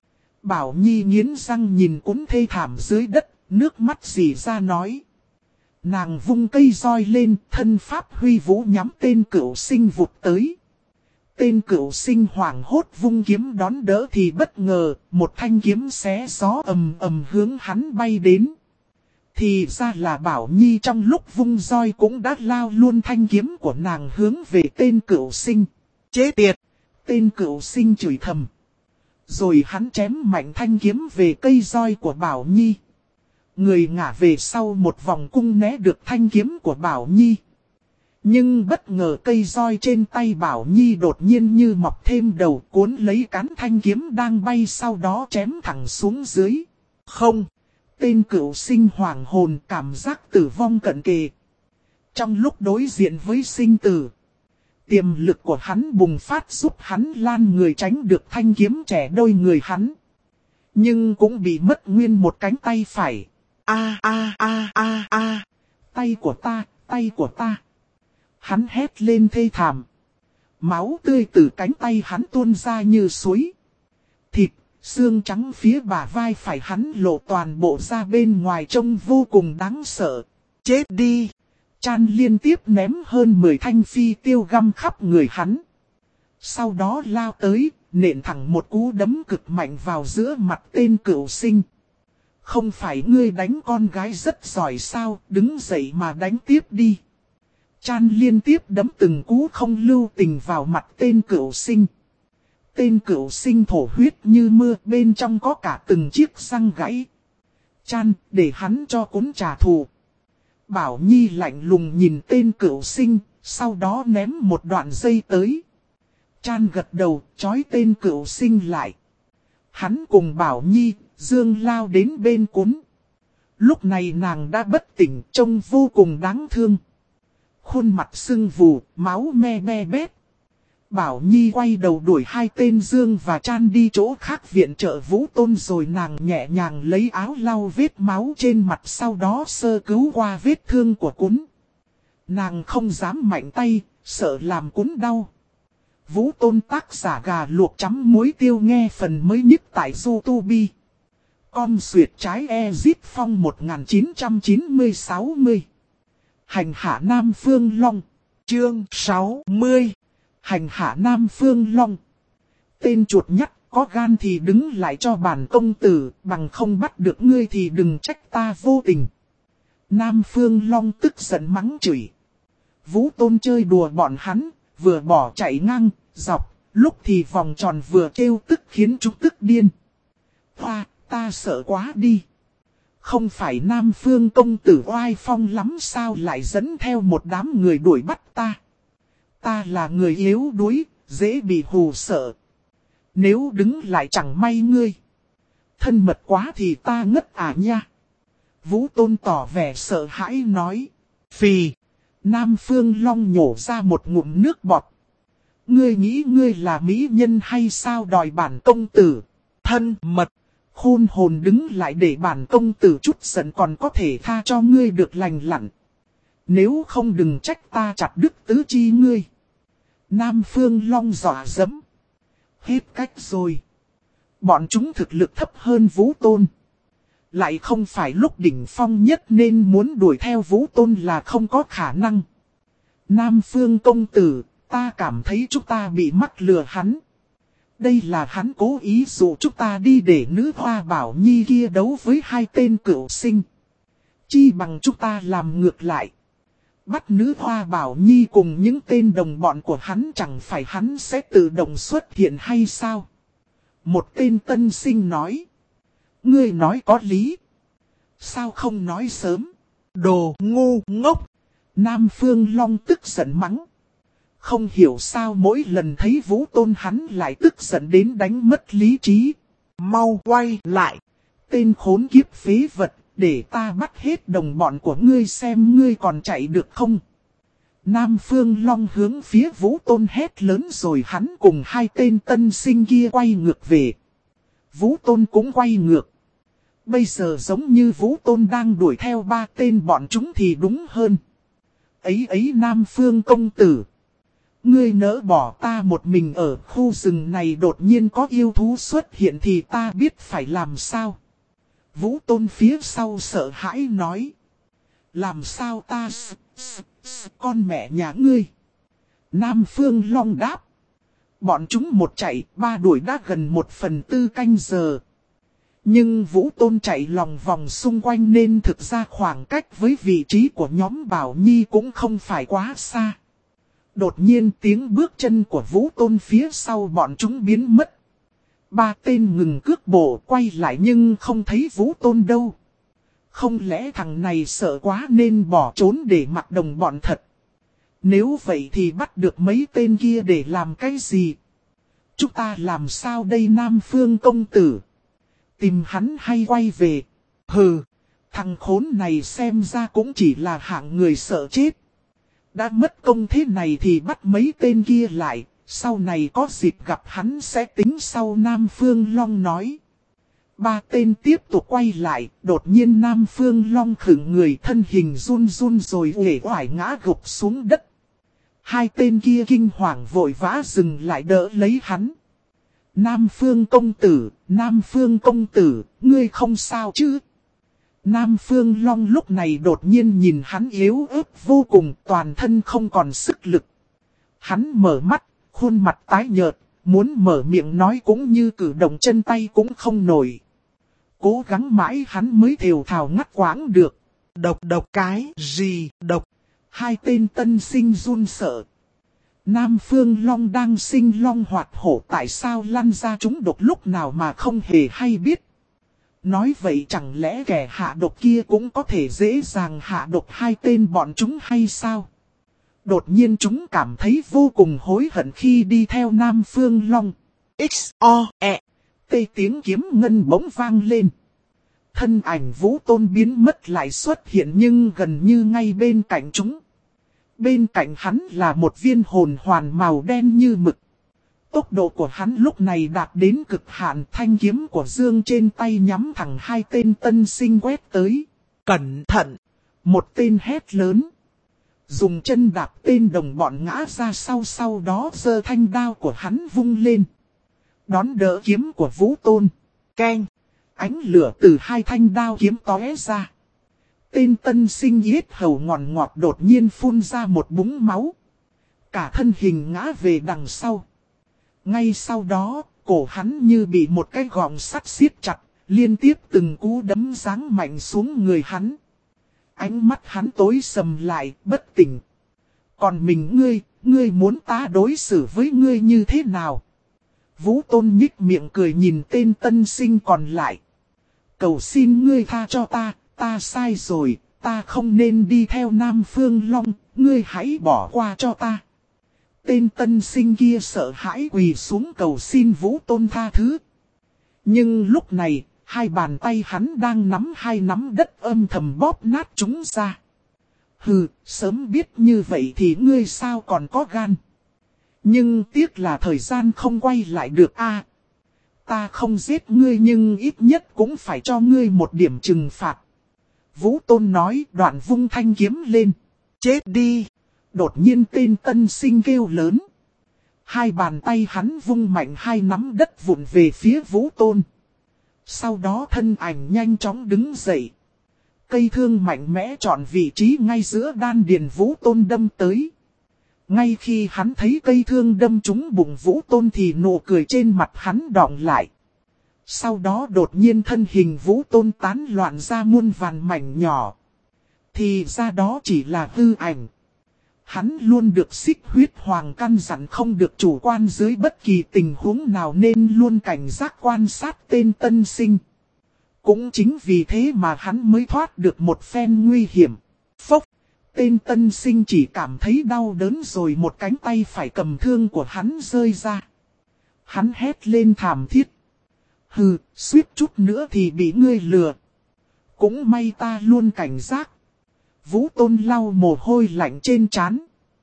A: Bảo Nhi nghiến răng nhìn Cún thê thảm dưới đất, nước mắt rỉ ra nói. Nàng vung cây roi lên, thân pháp huy vũ nhắm tên cửu sinh vụt tới. Tên cửu sinh hoảng hốt vung kiếm đón đỡ thì bất ngờ, một thanh kiếm xé gió ầm ầm hướng hắn bay đến. Thì ra là Bảo Nhi trong lúc vung roi cũng đã lao luôn thanh kiếm của nàng hướng về tên cửu sinh. Chế tiệt! Tên cửu sinh chửi thầm. Rồi hắn chém mạnh thanh kiếm về cây roi của Bảo Nhi. Người ngả về sau một vòng cung né được thanh kiếm của Bảo Nhi. Nhưng bất ngờ cây roi trên tay Bảo Nhi đột nhiên như mọc thêm đầu cuốn lấy cán thanh kiếm đang bay sau đó chém thẳng xuống dưới. Không, tên cửu sinh hoàng hồn cảm giác tử vong cận kề. Trong lúc đối diện với sinh tử, tiềm lực của hắn bùng phát giúp hắn lan người tránh được thanh kiếm trẻ đôi người hắn. Nhưng cũng bị mất nguyên một cánh tay phải. Tay của ta, tay của ta. Hắn hét lên thê thảm. Máu tươi từ cánh tay hắn tuôn ra như suối. Thịt, xương trắng phía bả vai phải hắn lộ toàn bộ ra bên ngoài trông vô cùng đáng sợ. Chết đi! Chan liên tiếp ném hơn 10 thanh phi tiêu găm khắp người hắn. Sau đó lao tới, nện thẳng một cú đấm cực mạnh vào giữa mặt tên cửu sinh. Không phải ngươi đánh con gái rất giỏi sao, đứng dậy mà đánh tiếp đi. Chan liên tiếp đấm từng cú không lưu tình vào mặt tên cửu sinh. Tên cửu sinh thổ huyết như mưa, bên trong có cả từng chiếc răng gãy. Chan, để hắn cho cún trả thù. Bảo Nhi lạnh lùng nhìn tên cửu sinh, sau đó ném một đoạn dây tới. Chan gật đầu, trói tên cửu sinh lại. Hắn cùng Bảo Nhi, Dương lao đến bên cún. Lúc này nàng đã bất tỉnh, trông vô cùng đáng thương. Khuôn mặt sưng vù, máu me be bét. Bảo Nhi quay đầu đuổi hai tên Dương và Chan đi chỗ khác viện trợ Vũ Tôn, rồi nàng nhẹ nhàng lấy áo lau vết máu trên mặt, sau đó sơ cứu qua vết thương của cún. Nàng không dám mạnh tay, sợ làm cún đau. Vũ Tôn tác giả gà luộc chấm muối tiêu nghe phần mới nhất tại YouTube. Com xuyệt trái Ezit Phong 1990-60. Hành hạ Nam Phương Long. Chương 60. Hành hạ Nam Phương Long. Tên chuột nhắt, có gan thì đứng lại cho bản công tử, bằng không bắt được ngươi thì đừng trách ta vô tình. Nam Phương Long tức giận mắng chửi. Vũ Tôn chơi đùa bọn hắn, vừa bỏ chạy ngang, dọc, lúc thì vòng tròn vừa kêu tức khiến chúng tức điên. Hoa, ta sợ quá đi. Không phải Nam Phương công tử oai phong lắm sao lại dẫn theo một đám người đuổi bắt ta. Ta là người yếu đuối, dễ bị hù sợ. Nếu đứng lại chẳng may ngươi. Thân mật quá thì ta ngất à nha. Vũ Tôn tỏ vẻ sợ hãi nói. Phì. Nam Phương Long nhổ ra một ngụm nước bọt. Ngươi nghĩ ngươi là mỹ nhân hay sao đòi bản công tử. Thân mật. Khôn hồn đứng lại để bản công tử chút giận còn có thể tha cho ngươi được lành lặn. Nếu không đừng trách ta chặt đứt tứ chi ngươi. Nam Phương Long dọa dẫm. Hết cách rồi. Bọn chúng thực lực thấp hơn Vũ Tôn. Lại không phải lúc đỉnh phong nhất nên muốn đuổi theo Vũ Tôn là không có khả năng. Nam Phương công tử, ta cảm thấy chúng ta bị mắc lừa hắn. Đây là hắn cố ý dụ chúng ta đi để nữ hoa Bảo Nhi kia đấu với hai tên cửu sinh. Chi bằng chúng ta làm ngược lại. Bắt nữ hoa Bảo Nhi cùng những tên đồng bọn của hắn, chẳng phải hắn sẽ tự động xuất hiện hay sao? Một tên tân sinh nói. Ngươi nói có lý. Sao không nói sớm? Đồ ngu ngốc. Nam Phương Long tức giận mắng. Không hiểu sao mỗi lần thấy Vũ Tôn hắn lại tức giận đến đánh mất lý trí. Mau quay lại. Tên khốn kiếp phế vật, để ta bắt hết đồng bọn của ngươi xem ngươi còn chạy được không. Nam Phương Long hướng phía Vũ Tôn hét lớn rồi hắn cùng hai tên tân sinh kia quay ngược về. Vũ Tôn cũng quay ngược. Bây giờ giống như Vũ Tôn đang đuổi theo ba tên bọn chúng thì đúng hơn. Ấy Nam Phương công tử. Ngươi nỡ bỏ ta một mình ở khu rừng này, đột nhiên có yêu thú xuất hiện thì ta biết phải làm sao. Vũ Tôn phía sau sợ hãi nói. Làm sao ta con mẹ nhà ngươi. Nam Phương Long đáp. Bọn chúng một chạy, ba đuổi đã gần 1/4 canh giờ. Nhưng Vũ Tôn chạy lòng vòng xung quanh nên thực ra khoảng cách với vị trí của nhóm Bảo Nhi cũng không phải quá xa. Đột nhiên tiếng bước chân của Vũ Tôn phía sau bọn chúng biến mất. Ba tên ngừng cước bộ quay lại nhưng không thấy Vũ Tôn đâu. Không lẽ thằng này sợ quá nên bỏ trốn để mặc đồng bọn thật. Nếu vậy thì bắt được mấy tên kia để làm cái gì? Chúng ta làm sao đây Nam Phương công tử? Tìm hắn hay quay về? Hừ, thằng khốn này xem ra cũng chỉ là hạng người sợ chết. Đã mất công thế này thì bắt mấy tên kia lại, sau này có dịp gặp hắn sẽ tính sau. Nam Phương Long nói. Ba tên tiếp tục quay lại, đột nhiên Nam Phương Long khựng người, thân hình run run rồi uể oải ngã gục xuống đất. Hai tên kia kinh hoàng vội vã dừng lại đỡ lấy hắn. Nam Phương công tử, ngươi không sao chứ? Nam Phương Long lúc này đột nhiên nhìn hắn yếu ớt vô cùng, toàn thân không còn sức lực. Hắn mở mắt, khuôn mặt tái nhợt, muốn mở miệng nói cũng như cử động chân tay cũng không nổi. Cố gắng mãi hắn mới thều thào ngắt quãng được.
B: Độc cái gì độc?
A: Hai tên tân sinh run sợ. Nam Phương Long đang sinh long hoạt hổ, tại sao lăn ra chúng độc lúc nào mà không hề hay biết. Nói vậy chẳng lẽ kẻ hạ độc kia cũng có thể dễ dàng hạ độc hai tên bọn chúng hay sao? Đột nhiên chúng cảm thấy vô cùng hối hận khi đi theo Nam Phương Long.
B: X-O-E.
A: Tê tiếng kiếm ngân bỗng vang lên. Thân ảnh Vũ Tôn biến mất lại xuất hiện nhưng gần như ngay bên cạnh chúng. Bên cạnh hắn là một viên hồn hoàn màu đen như mực. Tốc độ của hắn lúc này đạt đến cực hạn, thanh kiếm của Dương trên tay nhắm thẳng hai tên tân sinh quét tới.
B: Cẩn thận!
A: Một tên hét lớn. Dùng chân đạp tên đồng bọn ngã ra sau đó giơ thanh đao của hắn vung lên. Đón đỡ kiếm của Vũ Tôn.
B: Keng!
A: Ánh lửa từ hai thanh đao kiếm tóe ra. Tên tân sinh yết hầu ngọt đột nhiên phun ra một búng máu. Cả thân hình ngã về đằng sau. Ngay sau đó, cổ hắn như bị một cái gọng sắt siết chặt, liên tiếp từng cú đấm giáng mạnh xuống người hắn. Ánh mắt hắn tối sầm lại, bất tỉnh. Còn mình ngươi muốn ta đối xử với ngươi như thế nào? Vũ Tôn nhích miệng cười nhìn tên tân sinh còn lại. Cầu xin ngươi tha cho ta sai rồi, ta không nên đi theo Nam Phương Long, ngươi hãy bỏ qua cho ta. Tên tân sinh kia sợ hãi quỳ xuống cầu xin Vũ Tôn tha thứ. Nhưng lúc này, hai bàn tay hắn đang nắm hai nắm đất âm thầm bóp nát chúng ra. Hừ, sớm biết như vậy thì ngươi sao còn có gan. Nhưng tiếc là thời gian không quay lại được a. Ta không giết ngươi nhưng ít nhất cũng phải cho ngươi một điểm trừng phạt. Vũ Tôn nói, đoạn vung thanh kiếm lên. Chết đi! Đột nhiên tên tân sinh kêu lớn. Hai bàn tay hắn vung mạnh hai nắm đất vụn về phía Vũ Tôn. Sau đó thân ảnh nhanh chóng đứng dậy. Cây thương mạnh mẽ chọn vị trí ngay giữa đan điền Vũ Tôn đâm tới. Ngay khi hắn thấy cây thương đâm trúng bụng Vũ Tôn thì nụ cười trên mặt hắn đọng lại. Sau đó đột nhiên thân hình Vũ Tôn tán loạn ra muôn vàn mảnh nhỏ. Thì ra đó chỉ là hư ảnh. Hắn luôn được Xích Huyết Hoàng căn dặn không được chủ quan dưới bất kỳ tình huống nào nên luôn cảnh giác quan sát tên tân sinh. Cũng chính vì thế mà hắn mới thoát được một phen nguy hiểm. Phốc! Tên tân sinh chỉ cảm thấy đau đớn rồi một cánh tay phải cầm thương của hắn rơi ra. Hắn hét lên thảm thiết. Hừ, suýt chút nữa thì bị ngươi lừa. Cũng may ta luôn cảnh giác. Vũ Tôn lau mồ hôi lạnh trên trán.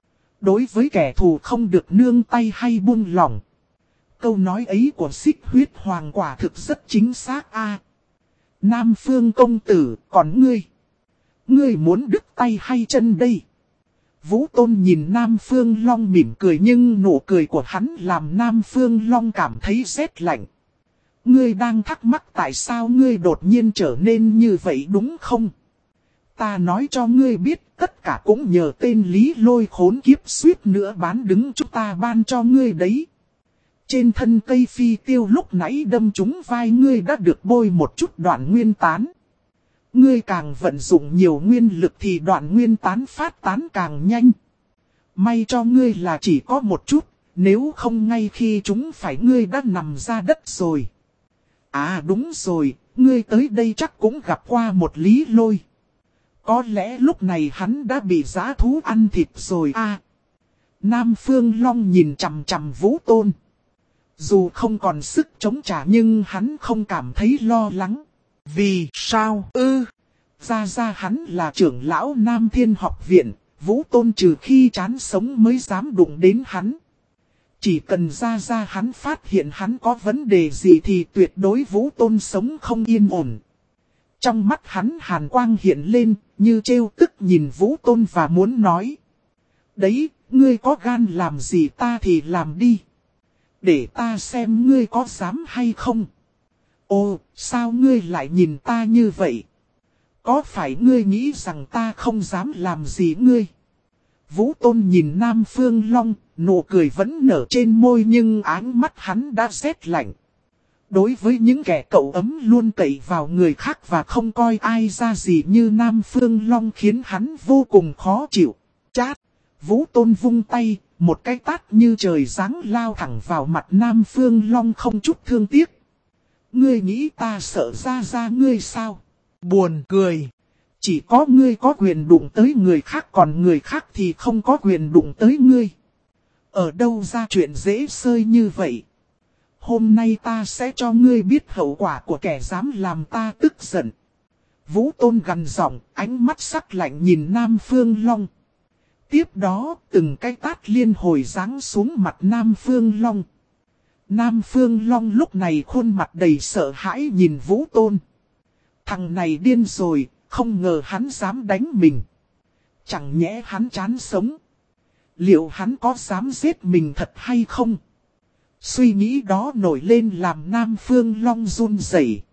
A: Đối với kẻ thù không được nương tay hay buông lỏng. Câu nói ấy của Xích Huyết Hoàng quả thực rất chính xác a. Nam Phương công tử, còn ngươi? Ngươi muốn đứt tay hay chân đây? Vũ Tôn nhìn Nam Phương Long mỉm cười nhưng nụ cười của hắn làm Nam Phương Long cảm thấy rét lạnh. Ngươi đang thắc mắc tại sao ngươi đột nhiên trở nên như vậy đúng không? Ta nói cho ngươi biết tất cả cũng nhờ tên Lý Lôi khốn kiếp suýt nữa bán đứng chúng ta ban cho ngươi đấy. Trên thân cây phi tiêu lúc nãy đâm trúng vai ngươi đã được bôi một chút đoạn nguyên tán. Ngươi càng vận dụng nhiều nguyên lực thì đoạn nguyên tán phát tán càng nhanh. May cho ngươi là chỉ có một chút, Nếu không ngay khi chúng phải ngươi đã nằm ra đất rồi. À đúng rồi, ngươi tới đây chắc cũng gặp qua một Lý Lôi. Có lẽ lúc này hắn đã bị dã thú ăn thịt rồi à. Nam Phương Long nhìn chằm chằm Vũ Tôn. Dù không còn sức chống trả nhưng hắn không cảm thấy lo lắng.
B: Vì sao ư?
A: Ra hắn là trưởng lão Nam Thiên học viện, Vũ Tôn trừ khi chán sống mới dám đụng đến hắn. Chỉ cần ra hắn phát hiện hắn có vấn đề gì thì tuyệt đối Vũ Tôn sống không yên ổn. Trong mắt hắn hàn quang hiện lên, như trêu tức nhìn Vũ Tôn và muốn nói. Đấy, ngươi có gan làm gì ta thì làm đi. Để ta xem ngươi có dám hay không. Ồ, sao ngươi lại nhìn ta như vậy? Có phải ngươi nghĩ rằng ta không dám làm gì ngươi? Vũ Tôn nhìn Nam Phương Long, nụ cười vẫn nở trên môi nhưng áng mắt hắn đã rét lạnh. Đối với những kẻ cậu ấm luôn cậy vào người khác và không coi ai ra gì như Nam Phương Long khiến hắn vô cùng khó chịu. Chát! Vũ Tôn vung tay, một cái tát như trời giáng lao thẳng vào mặt Nam Phương Long không chút thương tiếc. Ngươi nghĩ ta sợ ra ngươi sao?
B: Buồn cười.
A: Chỉ có ngươi có quyền đụng tới người khác còn người khác thì không có quyền đụng tới ngươi. Ở đâu ra chuyện dễ sơi như vậy? Hôm nay ta sẽ cho ngươi biết hậu quả của kẻ dám làm ta tức giận. Vũ Tôn gằn giọng, ánh mắt sắc lạnh nhìn Nam Phương Long. Tiếp đó, từng cái tát liên hồi giáng xuống mặt Nam Phương Long. Nam Phương Long lúc này khuôn mặt đầy sợ hãi nhìn Vũ Tôn. Thằng này điên rồi, không ngờ hắn dám đánh mình. Chẳng nhẽ hắn chán sống. Liệu hắn có dám giết mình thật hay không? Suy nghĩ đó nổi lên làm Nam Phương Long run rẩy.